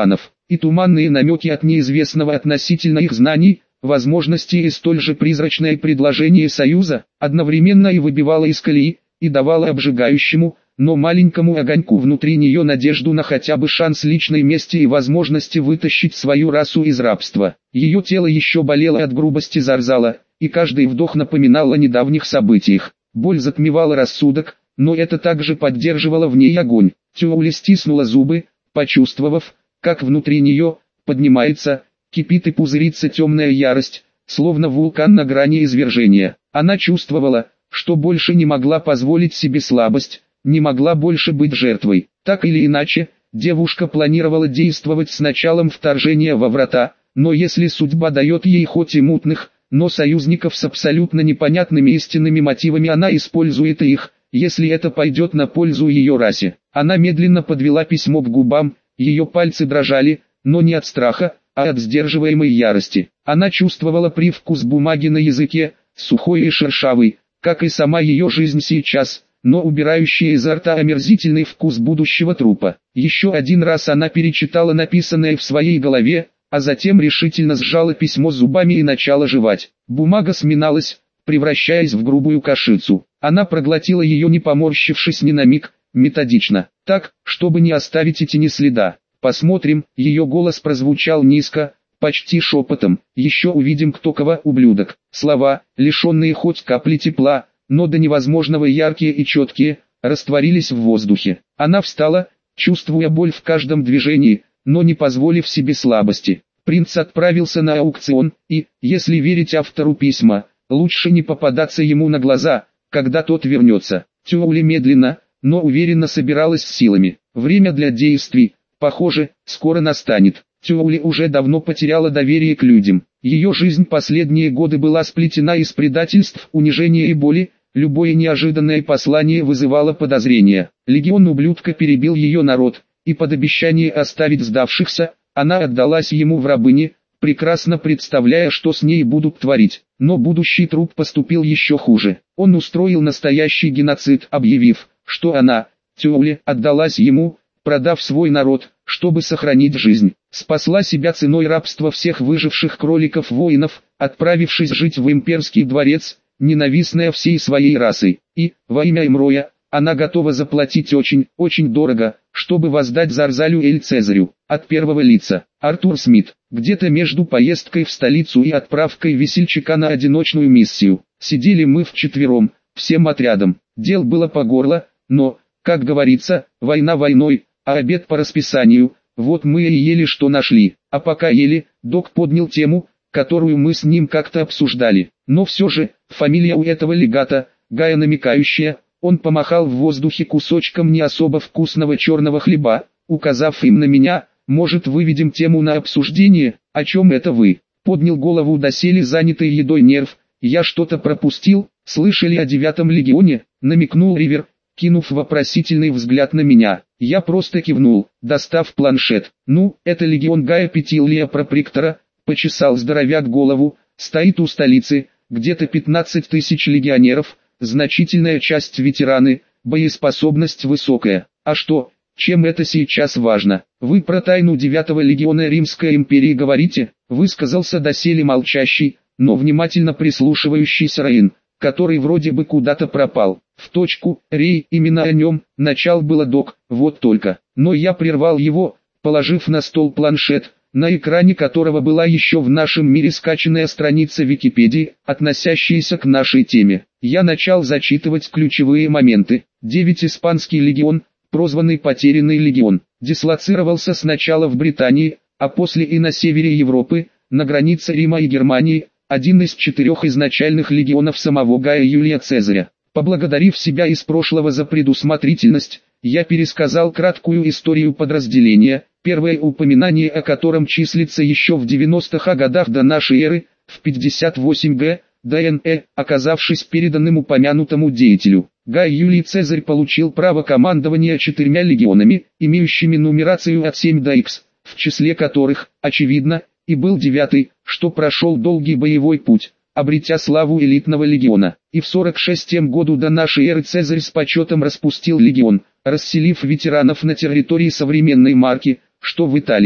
и туманные намеки от неизвестного относительно их знаний, возможностей и столь же призрачное предложение союза, одновременно и выбивало из колеи, и давало обжигающему, но маленькому огоньку внутри нее надежду на хотя бы шанс личной мести и возможности вытащить свою расу из рабства. Ее тело еще болело от грубости Зарзала, и каждый вдох напоминал о недавних событиях. Боль затмевала рассудок, но это также поддерживало в ней огонь. Тюули стиснула зубы, почувствовав, как внутри нее поднимается, кипит и пузырится темная ярость, словно вулкан на грани извержения. Она чувствовала, что больше не могла позволить себе слабость, не могла больше быть жертвой. Так или иначе, девушка планировала действовать с началом вторжения во врата, но если судьба дает ей хоть и мутных, но союзников с абсолютно непонятными истинными мотивами, она использует их, если это пойдет на пользу ее расе. Она медленно подвела письмо к губам, ее пальцы дрожали, но не от страха, а от сдерживаемой ярости. Она чувствовала привкус бумаги на языке, сухой и шершавый, как и сама ее жизнь сейчас, но убирающая изо рта омерзительный вкус будущего трупа. Еще один раз она перечитала написанное в своей голове, а затем решительно сжала письмо зубами и начала жевать. Бумага сминалась, превращаясь в грубую кашицу. Она проглотила ее, не поморщившись ни на миг, методично, так, чтобы не оставить и тени следа. «Посмотрим», ее голос прозвучал низко, почти шепотом, «еще увидим, кто кого, ублюдок». Слова, лишенные хоть капли тепла, но до невозможного яркие и четкие, растворились в воздухе. Она встала, чувствуя боль в каждом движении, но не позволив себе слабости. Принц отправился на аукцион, и, если верить автору письма, лучше не попадаться ему на глаза, когда тот вернется. Тюули медленно, но уверенно собиралась с силами. Время для действий, похоже, скоро настанет. Тюули уже давно потеряла доверие к людям. Ее жизнь последние годы была сплетена из предательств, унижения и боли. Любое неожиданное послание вызывало подозрения. Легион ублюдка перебил ее народ, и под обещание оставить сдавшихся, она отдалась ему в рабыни, прекрасно представляя, что с ней будут творить. Но будущий труп поступил еще хуже. Он устроил настоящий геноцид, объявив, что она, Тюули, отдалась ему, продав свой народ, чтобы сохранить жизнь. Спасла себя ценой рабства всех выживших кроликов-воинов, отправившись жить в имперский дворец, ненавистная всей своей расой. И, во имя Имроя, она готова заплатить очень, очень дорого, чтобы воздать Зарзалю Эль Цезарю. От первого лица. Артур Смит. Где-то между поездкой в столицу и отправкой весельчака на одиночную миссию. Сидели мы вчетвером, всем отрядом. Дел было по горло, но, как говорится, война войной, а обед по расписанию. Вот мы и ели, что нашли. А пока ели, док поднял тему, которую мы с ним как-то обсуждали. Но все же, фамилия у этого легата, Гая намекающая, он помахал в воздухе кусочком не особо вкусного черного хлеба, указав им на меня, может, выведем тему на обсуждение, о чем это вы? Поднял голову доселе занятый едой нерв, я что-то пропустил, слышали о девятом легионе, намекнул Ривер, кинув вопросительный взгляд на меня. Я просто кивнул, достав планшет. Ну, это легион Гая Петилия Проприктора, почесал здоровяк голову, стоит у столицы, где-то пятнадцать тысяч легионеров, значительная часть ветераны, боеспособность высокая. А что, чем это сейчас важно? Вы про тайну девятого легиона Римской империи говорите? Высказался доселе молчащий, но внимательно прислушивающийся Раин, который вроде бы куда-то пропал. В точку, Рей, именно о нем, начал было док, вот только. Но я прервал его, положив на стол планшет, на экране которого была еще в нашем мире скачанная страница Википедии, относящаяся к нашей теме. Я начал зачитывать ключевые моменты. Девять испанский легион, прозванный Потерянный легион, дислоцировался сначала в Британии, а после и на севере Европы, на границе Рима и Германии, один из четырех изначальных легионов самого Гая Юлия Цезаря. Поблагодарив себя из прошлого за предусмотрительность, я пересказал краткую историю подразделения, первое упоминание о котором числится еще в девяностых годах до нашей эры, в пятьдесят восемь гэ, ДНЭ, оказавшись переданным упомянутому деятелю. Гай Юлий Цезарь получил право командования четырьмя легионами, имеющими нумерацию от семь до икс, в числе которых, очевидно, и был девятый, что прошел долгий боевой путь, обретя славу элитного легиона. И в сорок шестом году до нашей эры Цезарь с почетом распустил легион, расселив ветеранов на территории современной Марки, что в Италии.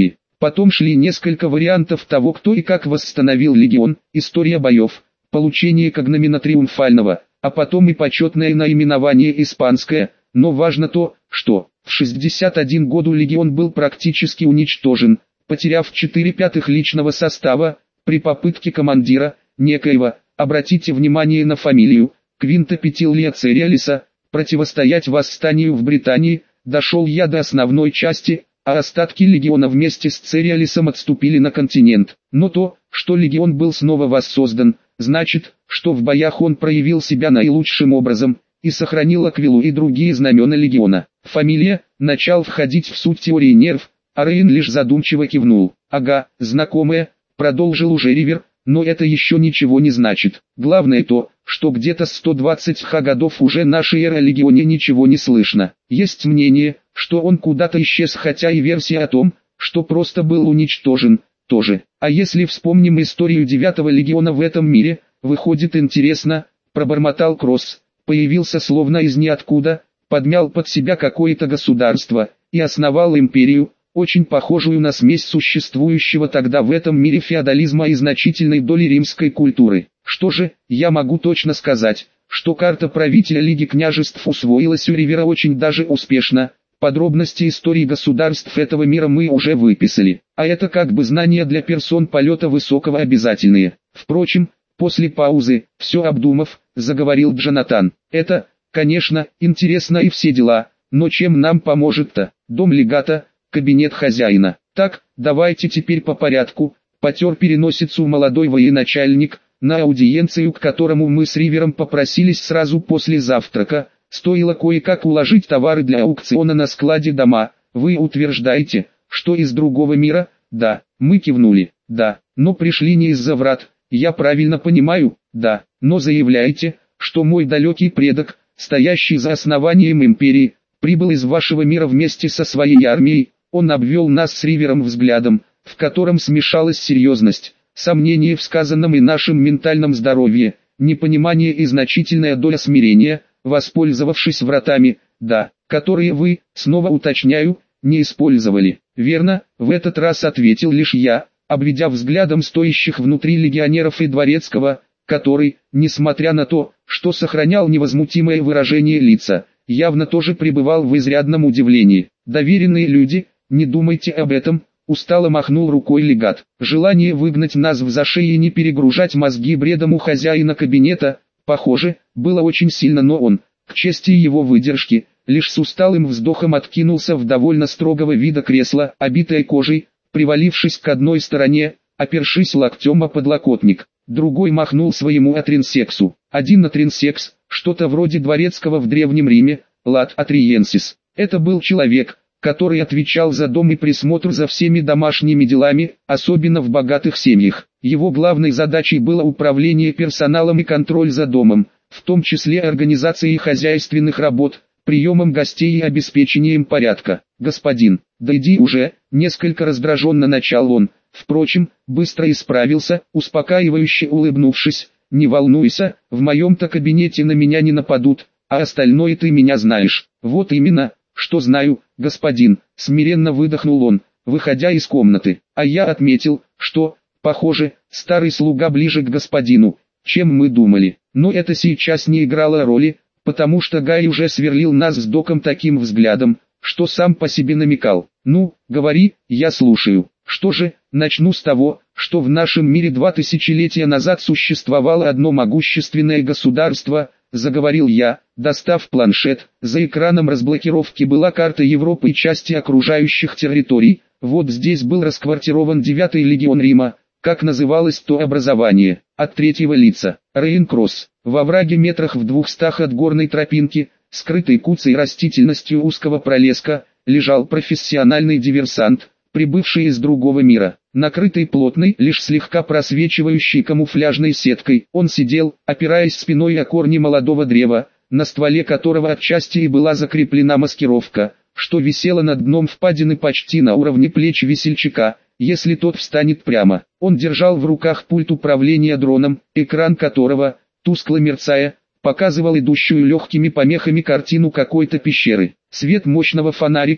Потом шли несколько вариантов того, кто и как восстановил легион, история боев, получение когномена триумфального, а потом и почетное наименование испанское, но важно то, что в шестьдесят один году легион был практически уничтожен, потеряв четыре пятых личного состава, при попытке командира, некоего, обратите внимание на фамилию, Квинта Петилия Цериалиса, противостоять восстанию в Британии, дошел я до основной части, а остатки легиона вместе с Цериалисом отступили на континент. Но то, что легион был снова воссоздан, значит, что в боях он проявил себя наилучшим образом, и сохранил Аквилу и другие знамена легиона. Фамилия, начал входить в суть теории нерв, а Рейн лишь задумчиво кивнул. Ага, знакомая, продолжил уже Ривер, но это еще ничего не значит. Главное то, что где-то сто двадцать годов уже нашей эры о легионе ничего не слышно. Есть мнение, что он куда-то исчез, хотя и версия о том, что просто был уничтожен, тоже. А если вспомним историю девятого легиона в этом мире, выходит интересно, пробормотал Кросс, появился словно из ниоткуда, подмял под себя какое-то государство, и основал империю, очень похожую на смесь существующего тогда в этом мире феодализма и значительной доли римской культуры. Что же, я могу точно сказать, что карта правителя Лиги княжеств усвоилась у Ривера очень даже успешно. Подробности истории государств этого мира мы уже выписали, а это как бы знания для персон полета высокого обязательные. Впрочем, после паузы, все обдумав, заговорил Джонатан. Это, конечно, интересно и все дела, но чем нам поможет-то? Дом легата, кабинет хозяина. Так, давайте теперь по порядку. Потер переносицу молодой военачальник, на аудиенцию к которому мы с Ривером попросились сразу после завтрака. Стоило кое-как уложить товары для аукциона на складе дома. Вы утверждаете, что из другого мира? Да, мы кивнули. Да, но пришли не из-за врат. Я правильно понимаю? Да, но заявляете, что мой далекий предок, стоящий за основанием империи, прибыл из вашего мира вместе со своей армией. Он обвел нас с Ривером взглядом, в котором смешалась серьезность, сомнение в сказанном и нашем ментальном здоровье, непонимание и значительная доля смирения, воспользовавшись вратами, да, которые вы, снова уточняю, не использовали. Верно, в этот раз ответил лишь я, обведя взглядом стоящих внутри легионеров и дворецкого, который, несмотря на то, что сохранял невозмутимое выражение лица, явно тоже пребывал в изрядном удивлении. Доверенные люди, не думайте об этом, устало махнул рукой легат. Желание выгнать нас в зашей и не перегружать мозги бредом у хозяина кабинета, похоже, было очень сильно, но он, к чести его выдержки, лишь с усталым вздохом откинулся в довольно строгого вида кресло, обитое кожей, привалившись к одной стороне, опершись локтем о подлокотник. Другой махнул своему атринсексу. Один атринсекс, что-то вроде дворецкого в Древнем Риме, лат атриенсис. Это был человек, который отвечал за дом и присмотр за всеми домашними делами, особенно в богатых семьях. Его главной задачей было управление персоналом и контроль за домом, в том числе организацией хозяйственных работ, приемом гостей и обеспечением порядка. «Господин, да иди уже», несколько раздраженно начал он, впрочем, быстро исправился, успокаивающе улыбнувшись. «Не волнуйся, в моем-то кабинете на меня не нападут, а остальное ты меня знаешь». «Вот именно, что знаю, господин», смиренно выдохнул он, выходя из комнаты. А я отметил, что, похоже, старый слуга ближе к господину, чем мы думали. Но это сейчас не играло роли, потому что Гай уже сверлил нас с Доком таким взглядом, что сам по себе намекал. «Ну, говори, я слушаю». «Что же, начну с того, что в нашем мире два тысячелетия назад существовало одно могущественное государство», заговорил я, достав планшет. За экраном разблокировки была карта Европы и части окружающих территорий. Вот здесь был расквартирован девятый легион Рима, как называлось то образование, от третьего лица. Рейн-Кросс. Во овраге метрах в двухстах от горной тропинки, скрытой куцей растительностью узкого пролеска, лежал профессиональный диверсант, прибывший из другого мира. Накрытый плотной, лишь слегка просвечивающей камуфляжной сеткой, он сидел, опираясь спиной о корни молодого древа, на стволе которого отчасти и была закреплена маскировка, что висела над дном впадины почти на уровне плеч весельчака, если тот встанет прямо. Он держал в руках пульт управления дроном, экран которого, тускло мерцая, показывал идущую легкими помехами картину какой-то пещеры. Свет мощного фонарика,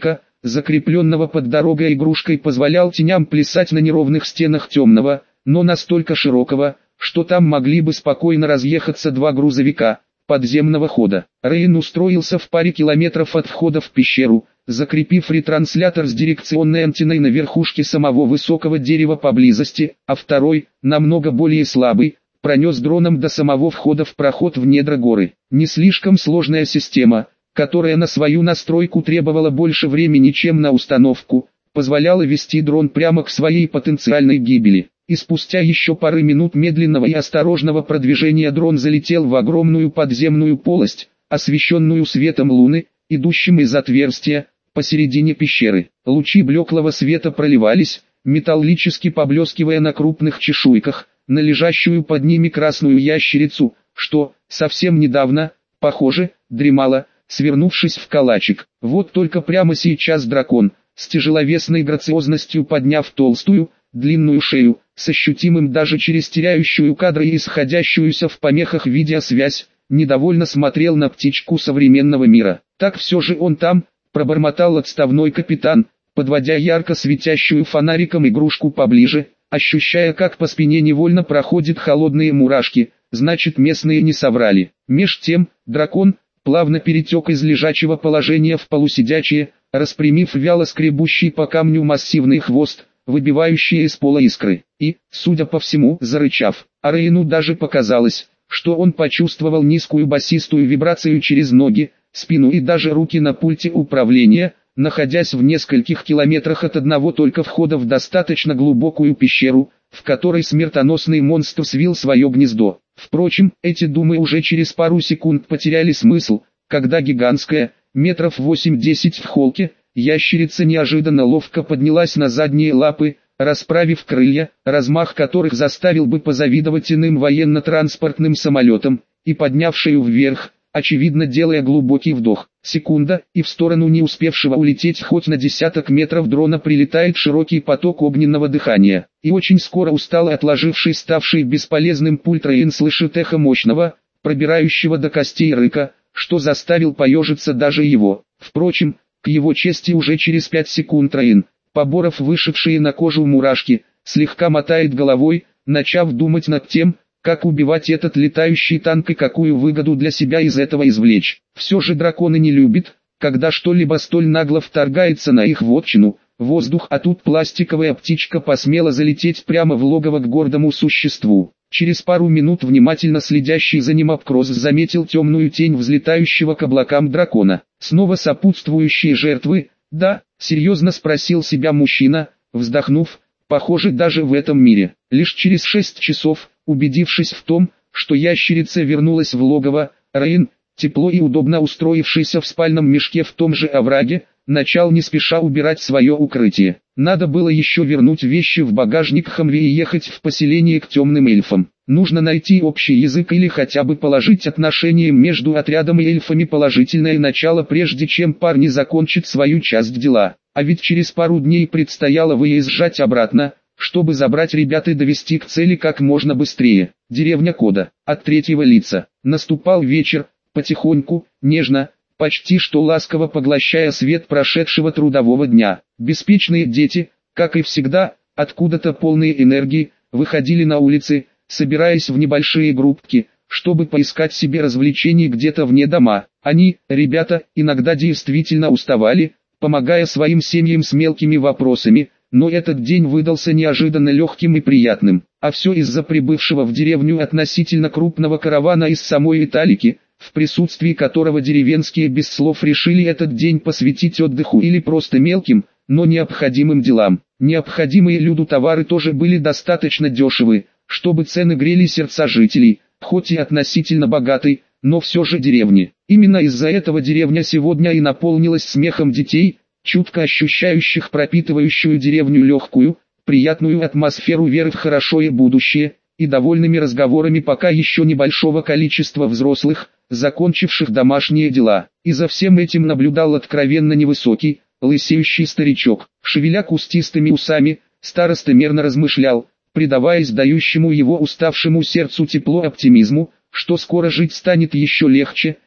закрепленного под дорогой игрушкой, позволял теням плясать на неровных стенах темного, но настолько широкого, что там могли бы спокойно разъехаться два грузовика подземного хода. Рейн устроился в паре километров от входа в пещеру, закрепив ретранслятор с дирекционной антенной на верхушке самого высокого дерева поблизости, а второй, намного более слабый, пронес дроном до самого входа в проход в недра горы. Не слишком сложная система, которая на свою настройку требовала больше времени, чем на установку, позволяла вести дрон прямо к своей потенциальной гибели. И спустя еще пары минут медленного и осторожного продвижения дрон залетел в огромную подземную полость, освещенную светом луны, идущим из отверстия посередине пещеры. Лучи блеклого света проливались, металлически поблескивая на крупных чешуйках, на лежащую под ними красную ящерицу, что, совсем недавно, похоже, дремала, свернувшись в калачик. Вот только прямо сейчас дракон, с тяжеловесной грациозностью подняв толстую, длинную шею, с ощутимым даже через теряющую кадры и исходящуюся в помехах видеосвязь, недовольно смотрел на птичку современного мира. «Так все же он там», — пробормотал отставной капитан, подводя ярко светящую фонариком игрушку поближе, ощущая, как по спине невольно проходят холодные мурашки, значит, местные не соврали. Меж тем, дракон плавно перетек из лежачего положения в полусидячее, распрямив вяло скребущий по камню массивный хвост, выбивающие из пола искры, и, судя по всему, зарычав. А Рейну даже показалось, что он почувствовал низкую басистую вибрацию через ноги, спину и даже руки на пульте управления, находясь в нескольких километрах от одного только входа в достаточно глубокую пещеру, в которой смертоносный монстр свил свое гнездо. Впрочем, эти думы уже через пару секунд потеряли смысл, когда гигантская, метров восемь-десять в холке, ящерица неожиданно ловко поднялась на задние лапы, расправив крылья, размах которых заставил бы позавидовать иным военно-транспортным самолетам, и поднявшую вверх, очевидно делая глубокий вдох. Секунда, и в сторону не успевшего улететь хоть на десяток метров дрона прилетает широкий поток огненного дыхания. И очень скоро устало отложивший ставший бесполезным пульт Рейн слышит эхо мощного, пробирающего до костей рыка, что заставил поежиться даже его. Впрочем, к его чести уже через пять секунд Рейн, поборов вышедшие на кожу мурашки, слегка мотает головой, начав думать над тем, как убивать этот летающий танк и какую выгоду для себя из этого извлечь. Все же драконы не любят, когда что-либо столь нагло вторгается на их вотчину, воздух, а тут пластиковая птичка посмела залететь прямо в логово к гордому существу. Через пару минут внимательно следящий за ним Апкрос заметил темную тень взлетающего к облакам дракона. Снова сопутствующие жертвы, да, серьезно спросил себя мужчина, вздохнув, похоже даже в этом мире. Лишь через шесть часов, убедившись в том, что ящерица вернулась в логово, Рейн, тепло и удобно устроившийся в спальном мешке в том же овраге, начал не спеша убирать свое укрытие. Надо было еще вернуть вещи в багажник Хамви и ехать в поселение к темным эльфам. Нужно найти общий язык или хотя бы положить отношениям между отрядом и эльфами положительное начало, прежде чем парни закончат свою часть дела. А ведь через пару дней предстояло выезжать обратно, чтобы забрать ребят и довести к цели как можно быстрее. Деревня Кода. От третьего лица. Наступал вечер, потихоньку, нежно, почти что ласково поглощая свет прошедшего трудового дня. Беспечные дети, как и всегда, откуда-то полные энергии, выходили на улицы, собираясь в небольшие группки, чтобы поискать себе развлечений где-то вне дома. Они, ребята, иногда действительно уставали, помогая своим семьям с мелкими вопросами, но этот день выдался неожиданно легким и приятным. А все из-за прибывшего в деревню относительно крупного каравана из самой Италики, в присутствии которого деревенские без слов решили этот день посвятить отдыху или просто мелким, но необходимым делам. Необходимые люду товары тоже были достаточно дешевы, чтобы цены грели сердца жителей, хоть и относительно богатой, но все же деревни. Именно из-за этого деревня сегодня и наполнилась смехом детей, чутко ощущающих пропитывающую деревню легкую, приятную атмосферу веры в хорошее будущее, и довольными разговорами пока еще небольшого количества взрослых, закончивших домашние дела. И за всем этим наблюдал откровенно невысокий, лысеющий старичок. Шевеля кустистыми усами, староста мерно размышлял, предаваясь дающему его уставшему сердцу тепло оптимизму, что скоро жить станет еще легче,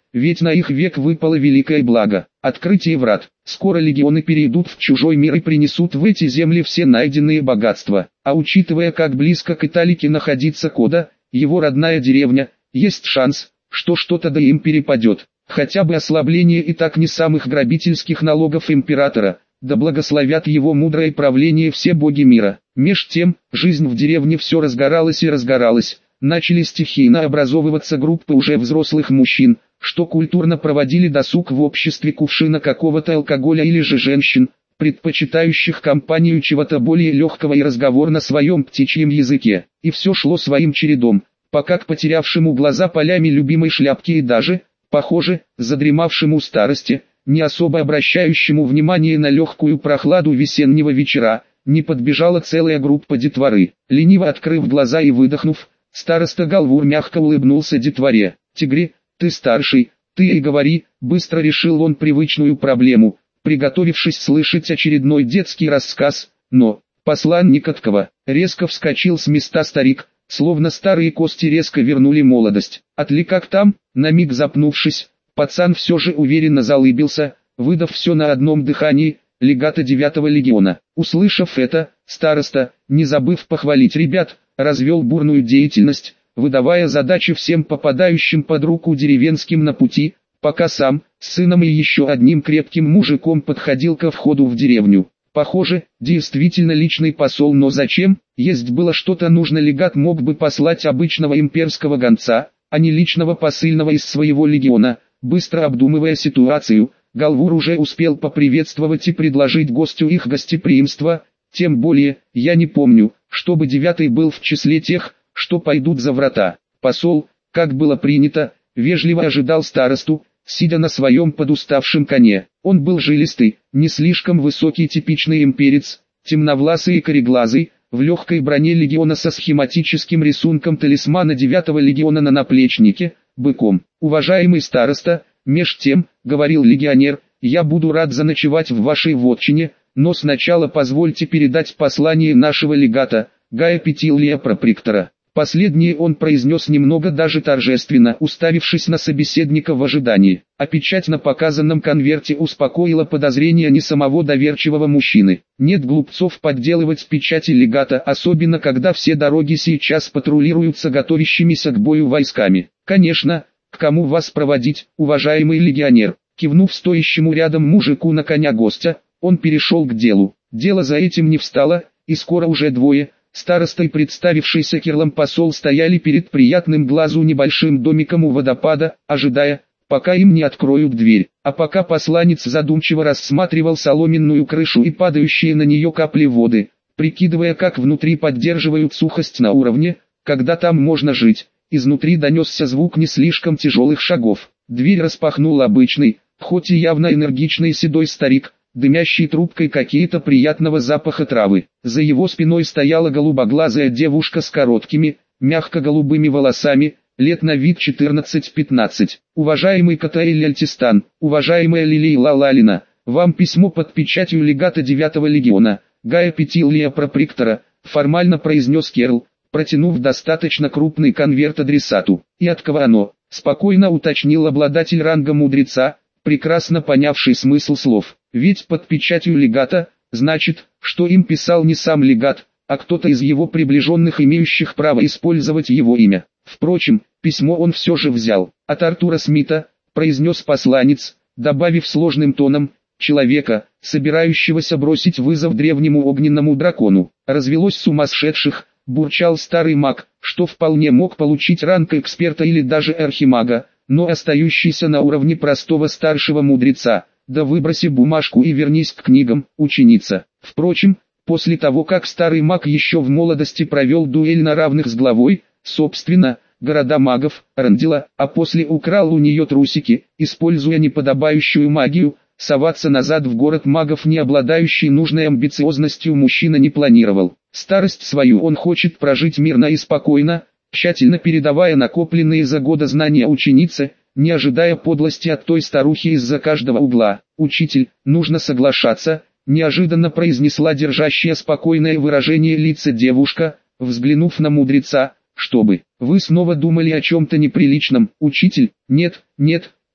ведь на их век выпало великое благо – открытие врат. Скоро легионы перейдут в чужой мир и принесут в эти земли все найденные богатства. А учитывая, как близко к Италике находится Кода, его родная деревня, есть шанс, что что-то да им перепадет. Хотя бы ослабление и так не самых грабительских налогов императора, да благословят его мудрое правление все боги мира. Меж тем, жизнь в деревне все разгоралась и разгоралась. Начали стихийно образовываться группы уже взрослых мужчин, что культурно проводили досуг в обществе кувшина какого-то алкоголя или же женщин, предпочитающих компанию чего-то более легкого и разговор на своем птичьем языке. И все шло своим чередом, пока к потерявшему глаза полями любимой шляпки и даже, похоже, задремавшему старости, не особо обращающему внимание на легкую прохладу весеннего вечера, не подбежала целая группа детворы. Лениво открыв глаза и выдохнув, староста Галвур мягко улыбнулся детворе. «Тигри, ты старший, ты и говори», — быстро решил он привычную проблему, приготовившись слышать очередной детский рассказ, но, посланник Откова, резко вскочил с места старик, словно старые кости резко вернули молодость. «Отли как там?» На миг запнувшись, пацан все же уверенно залыбился, выдав все на одном дыхании: «Легато девятого легиона». Услышав это, староста, не забыв похвалить ребят, развел бурную деятельность, выдавая задачи всем попадающим под руку деревенским на пути, пока сам, с сыном и еще одним крепким мужиком подходил ко входу в деревню. Похоже, действительно личный посол, но зачем? Есть было что-то нужно, легат мог бы послать обычного имперского гонца, а не личного посыльного из своего легиона. Быстро обдумывая ситуацию, Галвур уже успел поприветствовать и предложить гостю их гостеприимство, тем более, я не помню, чтобы девятый был в числе тех, что пойдут за врата. Посол, как было принято, вежливо ожидал старосту, сидя на своем подуставшем коне. Он был жилистый, не слишком высокий типичный имперец, темновласый и кореглазый, в легкой броне легиона со схематическим рисунком талисмана девятого легиона на наплечнике, быком. «Уважаемый староста, меж тем, — говорил легионер, — я буду рад заночевать в вашей вотчине, но сначала позвольте передать послание нашего легата, Гая Петилия Проприктора». Последнее он произнес немного даже торжественно, уставившись на собеседника в ожидании. А печать на показанном конверте успокоила подозрения не самого доверчивого мужчины. Нет глупцов подделывать печати легата, особенно когда все дороги сейчас патрулируются готовящимися к бою войсками. «Конечно, к кому вас проводить, уважаемый легионер?» Кивнув стоящему рядом мужику на коня гостя, он перешел к делу. Дело за этим не встало, и скоро уже двое, староста и представившийся Кирлом посол, стояли перед приятным глазу небольшим домиком у водопада, ожидая, пока им не откроют дверь. А пока посланец задумчиво рассматривал соломенную крышу и падающие на нее капли воды, прикидывая, как внутри поддерживают сухость на уровне, когда там можно жить, изнутри донесся звук не слишком тяжелых шагов. Дверь распахнул обычный, хоть и явно энергичный седой старик, дымящий трубкой какие-то приятного запаха травы. За его спиной стояла голубоглазая девушка с короткими, мягко-голубыми волосами, лет на вид четырнадцать-пятнадцать. «Уважаемый Катаэль Альтистан, уважаемая Лилия Лалина, вам письмо под печатью легата девятого легиона, Гая Петилия Проприктора», формально произнес Керл, протянув достаточно крупный конверт адресату. «И от кого оно?» — спокойно уточнил обладатель ранга мудреца, прекрасно понявший смысл слов. Ведь под печатью легата, значит, что им писал не сам легат, а кто-то из его приближенных, имеющих право использовать его имя. Впрочем, письмо он все же взял. «От Артура Смита», — произнес посланец, добавив сложным тоном, «человека, собирающегося бросить вызов древнему огненному дракону». «Развелось сумасшедших», — бурчал старый маг, что вполне мог получить ранг эксперта или даже архимага, но остающийся на уровне простого старшего мудреца. «Да выброси бумажку и вернись к книгам, ученица». Впрочем, после того как старый маг еще в молодости провел дуэль на равных с главой, собственно, города магов, Рандила, а после украл у нее трусики, используя неподобающую магию, соваться назад в город магов, не обладающий нужной амбициозностью, мужчина не планировал. Старость свою он хочет прожить мирно и спокойно, тщательно передавая накопленные за годы знания ученице, не ожидая подлости от той старухи из-за каждого угла. «Учитель, нужно соглашаться», — неожиданно произнесла держащая спокойное выражение лица девушка, взглянув на мудреца. «Чтобы вы снова думали о чем-то неприличном, учитель?» «Нет, нет»,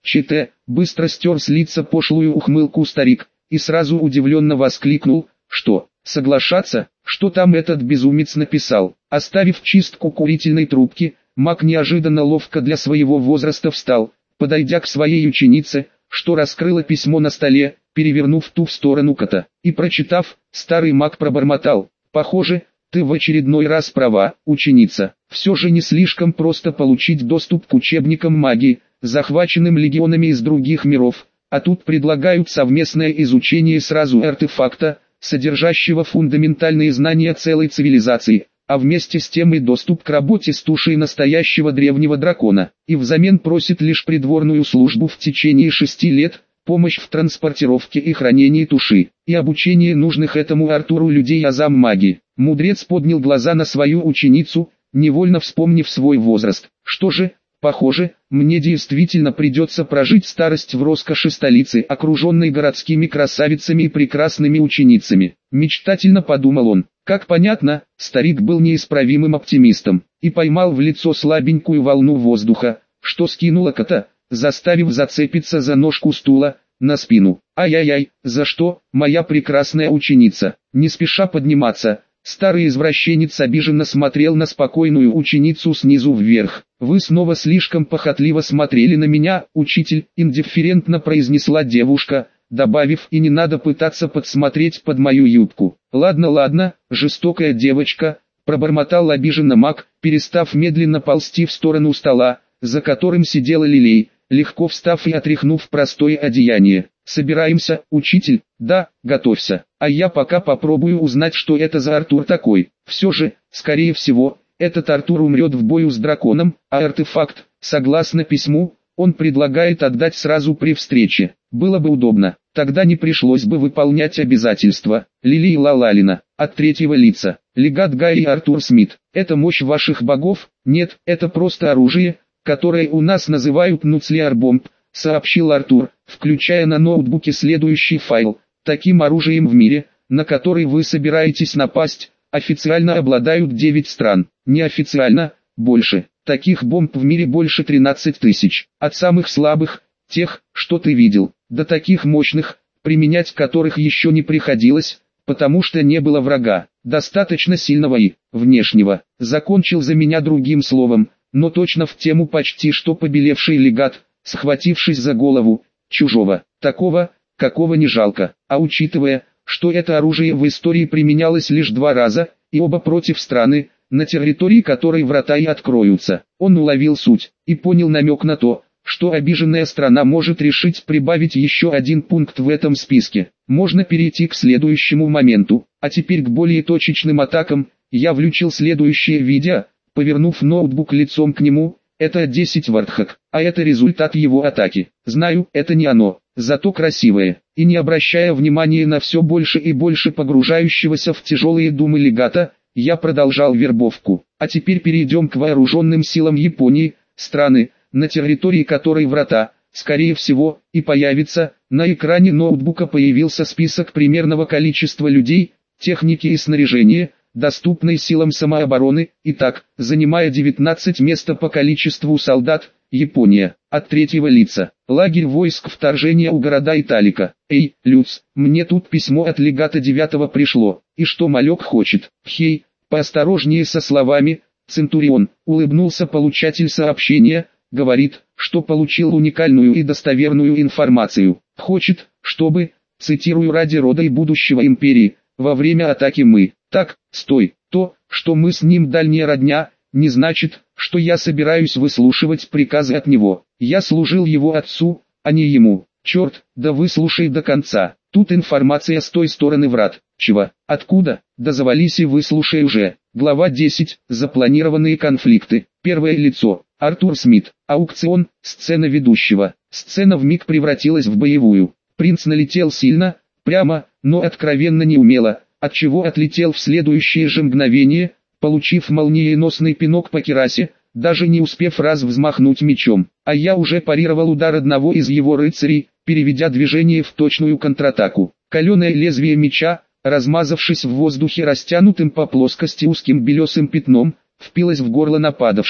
ЧТ, быстро стер с лица пошлую ухмылку старик, и сразу удивленно воскликнул, что, соглашаться, что там этот безумец написал. Оставив чистку курительной трубки, маг неожиданно ловко для своего возраста встал, подойдя к своей ученице, что раскрыла письмо на столе, перевернув ту в сторону кота, и прочитав, старый маг пробормотал: «Похоже, ты в очередной раз права, ученица. Все же не слишком просто получить доступ к учебникам магии, захваченным легионами из других миров, а тут предлагают совместное изучение сразу артефакта, содержащего фундаментальные знания целой цивилизации, а вместе с тем и доступ к работе с тушей настоящего древнего дракона, и взамен просит лишь придворную службу в течение шести лет, помощь в транспортировке и хранении туши, и обучение нужных этому Артуру людей азам магии». Мудрец поднял глаза на свою ученицу, невольно вспомнив свой возраст. Что же, похоже, мне действительно придется прожить старость в роскоши столицы, окруженной городскими красавицами и прекрасными ученицами. Мечтательно подумал он. Как понятно, старик был неисправимым оптимистом, и поймал в лицо слабенькую волну воздуха, что скинула кота, заставив зацепиться за ножку стула, на спину. «Ай-яй-яй, за что, моя прекрасная ученица?» Не спеша подниматься, старый извращенец обиженно смотрел на спокойную ученицу снизу вверх. «Вы снова слишком похотливо смотрели на меня, учитель», — индифферентно произнесла девушка, добавив: «и не надо пытаться подсмотреть под мою юбку». «Ладно, ладно, жестокая девочка», — пробормотал обиженно маг, перестав медленно ползти в сторону стола, за которым сидела Лилей, легко встав и отряхнув простое одеяние. «Собираемся, учитель?» «Да, готовься. А я пока попробую узнать, что это за Артур такой. Все же, скорее всего, этот Артур умрет в бою с драконом, а артефакт, согласно письму, он предлагает отдать сразу при встрече. Было бы удобно, тогда не пришлось бы выполнять обязательства». Лилия Лалалина, от третьего лица. «Легат Гай и Артур Смит. Это мощь ваших богов?» «Нет, это просто оружие, которое у нас называют нуклеар-бомб», — сообщил Артур, включая на ноутбуке следующий файл. «Таким оружием в мире, на который вы собираетесь напасть, официально обладают девять стран. Неофициально — больше. Таких бомб в мире больше тринадцати тысяч. От самых слабых, тех, что ты видел, до таких мощных, применять которых еще не приходилось, потому что не было врага, достаточно сильного и внешнего». Закончил за меня другим словом, но точно в тему почти что побелевший легат, схватившись за голову: «Чужого, такого, какого не жалко». А учитывая, что это оружие в истории применялось лишь два раза, и оба против страны, на территории которой врата и откроются, он уловил суть, и понял намек на то, что обиженная страна может решить прибавить еще один пункт в этом списке. Можно перейти к следующему моменту, а теперь к более точечным атакам. Я включил следующее видео, повернув ноутбук лицом к нему. Это десять вартхак, а это результат его атаки. Знаю, это не оно, зато красивое. И не обращая внимания на все больше и больше погружающегося в тяжелые думы легата, я продолжал вербовку. А теперь перейдем к вооруженным силам Японии, страны, на территории которой врата, скорее всего, и появится. На экране ноутбука появился список примерного количества людей, техники и снаряжения, доступной силам самообороны. Итак, занимая девятнадцатое место по количеству солдат, Япония, от третьего лица. Лагерь войск вторжения у города Италика. «Эй, Люц, мне тут письмо от легата девятого пришло, и что малек хочет?» «Хей, поосторожнее со словами, Центурион», улыбнулся получатель сообщения. «Говорит, что получил уникальную и достоверную информацию. Хочет, чтобы, цитирую, ради рода и будущего империи, во время атаки мы...» «Так, стой, то, что мы с ним дальняя родня, не значит, что я собираюсь выслушивать приказы от него. Я служил его отцу, а не ему. Черт, да выслушай до конца. Тут информация с той стороны врат. Чего? Откуда? Да завались и выслушай уже». Глава десять. Запланированные конфликты. Первое лицо. Артур Смит. Аукцион. Сцена ведущего. Сцена вмиг превратилась в боевую. Принц налетел сильно, прямо, но откровенно неумело, отчего отлетел в следующее же мгновение, получив молниеносный пинок по керасе, даже не успев раз взмахнуть мечом. А я уже парировал удар одного из его рыцарей, переведя движение в точную контратаку. Каленое лезвие меча, размазавшись в воздухе растянутым по плоскости узким белесым пятном, впилось в горло нападавшего.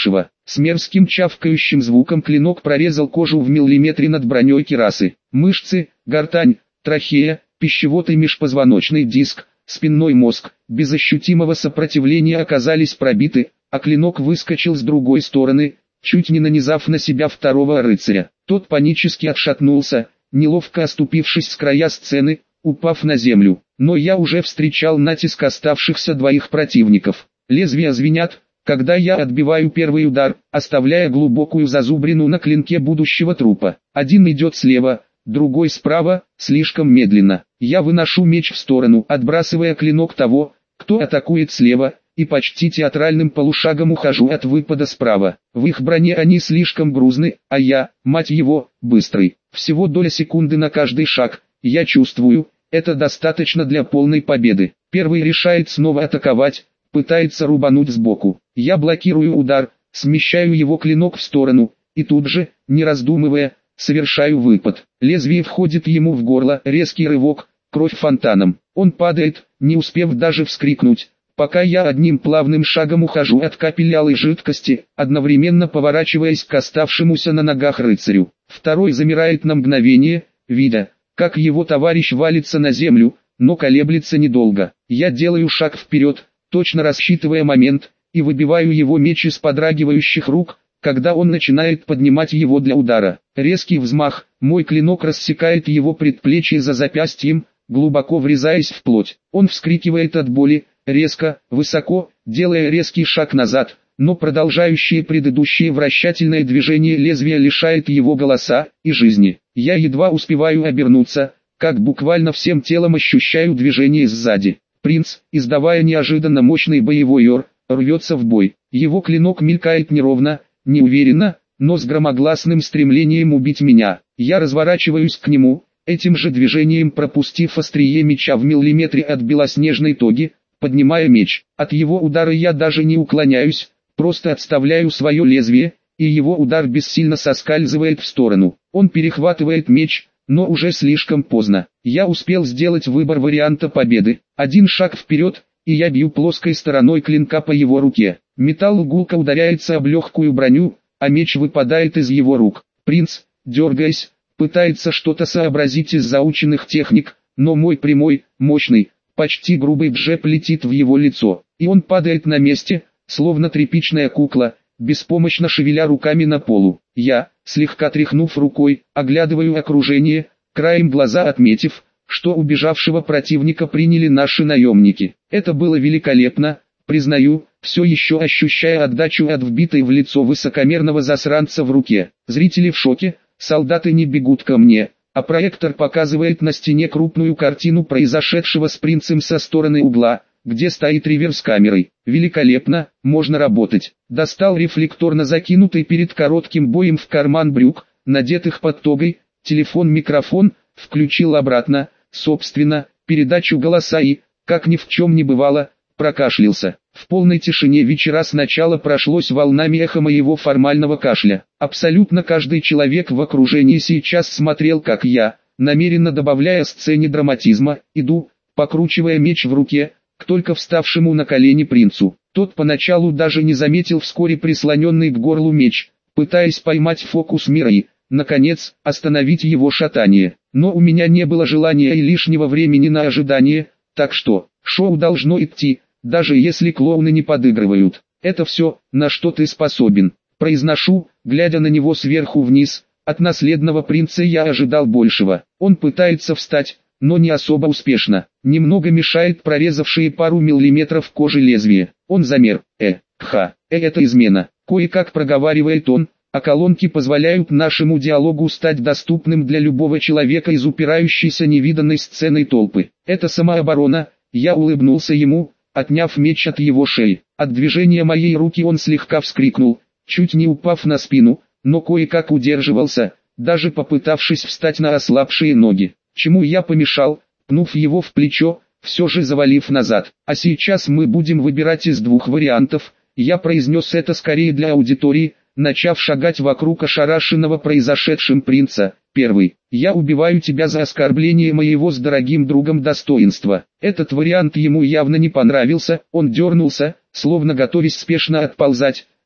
С мерзким чавкающим звуком клинок прорезал кожу в миллиметре над броней кирасы. Мышцы, гортань, трахея, пищевод и межпозвоночный диск, спинной мозг, без ощутимого сопротивления оказались пробиты, а клинок выскочил с другой стороны, чуть не нанизав на себя второго рыцаря. Тот панически отшатнулся, неловко оступившись с края сцены, упав на землю. Но я уже встречал натиск оставшихся двоих противников. Лезвия звенят, когда я отбиваю первый удар, оставляя глубокую зазубрину на клинке будущего трупа. Один идет слева, другой справа, слишком медленно. Я выношу меч в сторону, отбрасывая клинок того, кто атакует слева, и почти театральным полушагом ухожу от выпада справа. В их броне они слишком грузны, а я, мать его, быстрый. Всего доля секунды на каждый шаг, я чувствую, это достаточно для полной победы. Первый решает снова атаковать, пытается рубануть сбоку. Я блокирую удар, смещаю его клинок в сторону, и тут же, не раздумывая, совершаю выпад. Лезвие входит ему в горло, резкий рывок, кровь фонтаном. Он падает, не успев даже вскрикнуть, пока я одним плавным шагом ухожу от капель алой жидкости, одновременно поворачиваясь к оставшемуся на ногах рыцарю. Второй замирает на мгновение, видя, как его товарищ валится на землю, но колеблется недолго. Я делаю шаг вперед, точно рассчитывая момент, и выбиваю его меч из подрагивающих рук, когда он начинает поднимать его для удара. Резкий взмах, мой клинок рассекает его предплечье за запястьем, глубоко врезаясь в плоть. Он вскрикивает от боли, резко, высоко, делая резкий шаг назад, но продолжающее предыдущее вращательное движение лезвия лишает его голоса и жизни. Я едва успеваю обернуться, как буквально всем телом ощущаю движение сзади. Принц, издавая неожиданно мощный боевой ор, рвется в бой. Его клинок мелькает неровно, неуверенно, но с громогласным стремлением убить меня. Я разворачиваюсь к нему, этим же движением пропустив острие меча в миллиметре от белоснежной тоги, поднимая меч. От его удара я даже не уклоняюсь, просто отставляю свое лезвие, и его удар бессильно соскальзывает в сторону. Он перехватывает меч, но уже слишком поздно. Я успел сделать выбор варианта победы. Один шаг вперед, и я бью плоской стороной клинка по его руке. Металл гулко ударяется об легкую броню, а меч выпадает из его рук. Принц, дергаясь, пытается что-то сообразить из заученных техник, но мой прямой, мощный, почти грубый джеб летит в его лицо, и он падает на месте, словно тряпичная кукла, беспомощно шевеля руками на полу. Я, слегка тряхнув рукой, оглядываю окружение, краем глаза отметив, что убежавшего противника приняли наши наемники. Это было великолепно, признаю, все еще ощущая отдачу от вбитой в лицо высокомерного засранца в руке. Зрители в шоке, солдаты не бегут ко мне, а проектор показывает на стене крупную картину произошедшего с принцем со стороны угла, где стоит Ривер с камерой. Великолепно, можно работать. Достал рефлекторно закинутый перед коротким боем в карман брюк, надетых под тогой, телефон-микрофон, включил обратно, собственно, передачу голоса и, как ни в чем не бывало, прокашлялся. В полной тишине вечера сначала прошлось волнами эхо моего формального кашля. Абсолютно каждый человек в окружении сейчас смотрел как я, намеренно добавляя сцене драматизма, иду, покручивая меч в руке, к только вставшему на колени принцу. Тот поначалу даже не заметил вскоре прислоненный к горлу меч, пытаясь поймать фокус мира и, наконец, остановить его шатание. Но у меня не было желания и лишнего времени на ожидание, так что, шоу должно идти, даже если клоуны не подыгрывают. Это все, на что ты способен. Произношу, глядя на него сверху вниз. От наследного принца я ожидал большего. Он пытается встать, но не особо успешно. Немного мешает прорезавшие пару миллиметров кожи лезвие. Он замер. Э, ха, э, это измена. Кое-как проговаривает он, а колонки позволяют нашему диалогу стать доступным для любого человека из упирающейся невиданной сценой толпы. Это самооборона, я улыбнулся ему, отняв меч от его шеи. От движения моей руки он слегка вскрикнул, чуть не упав на спину, но кое-как удерживался, даже попытавшись встать на ослабшие ноги. Чему я помешал, пнув его в плечо, все же завалив назад. А сейчас мы будем выбирать из двух вариантов. Я произнес это скорее для аудитории, начав шагать вокруг ошарашенного произошедшим принца. Первый. Я убиваю тебя за оскорбление моего с дорогим другом достоинства. Этот вариант ему явно не понравился, он дернулся, словно готовясь спешно отползать,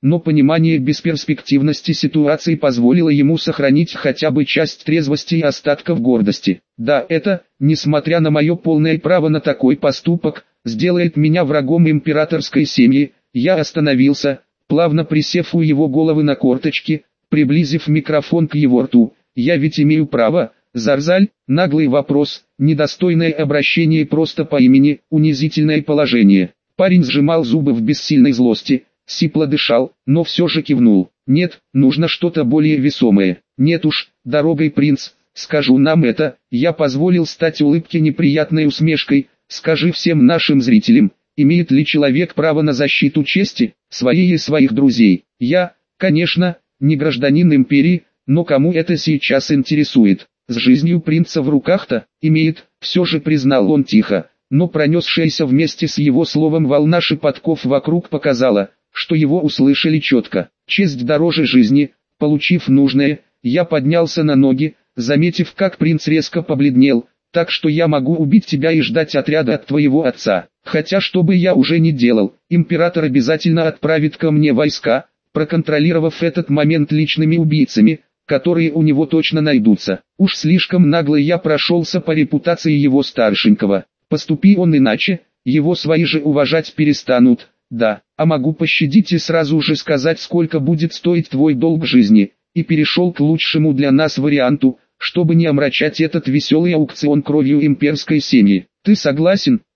но понимание бесперспективности ситуации позволило ему сохранить хотя бы часть трезвости и остатков гордости. Да, это, несмотря на мое полное право на такой поступок, сделает меня врагом императорской семьи. Я остановился, плавно присев у его головы на корточки, приблизив микрофон к его рту. Я ведь имею право, Зарзаль, наглый вопрос, недостойное обращение просто по имени, унизительное положение. Парень сжимал зубы в бессильной злости, сипло дышал, но все же кивнул. Нет, нужно что-то более весомое. Нет уж, дорогой принц, скажу нам это, я позволил стать улыбке неприятной усмешкой. Скажи всем нашим зрителям, имеет ли человек право на защиту чести, своей и своих друзей? Я, конечно, не гражданин империи, но кому это сейчас интересует? С жизнью принца в руках-то, имеет, все же признал он тихо, но пронесшаяся вместе с его словом волна шепотков вокруг показала, что его услышали четко. Честь дороже жизни. Получив нужное, я поднялся на ноги, заметив, как принц резко побледнел, так что я могу убить тебя и ждать отряда от твоего отца. Хотя что бы я уже ни делал, император обязательно отправит ко мне войска, проконтролировав этот момент личными убийцами, которые у него точно найдутся. Уж слишком нагло я прошелся по репутации его старшенького. Поступи он иначе, его свои же уважать перестанут. Да, а могу пощадить и сразу же сказать, сколько будет стоить твой долг жизни. И перешел к лучшему для нас варианту, чтобы не омрачать этот веселый аукцион кровью имперской семьи. Ты согласен?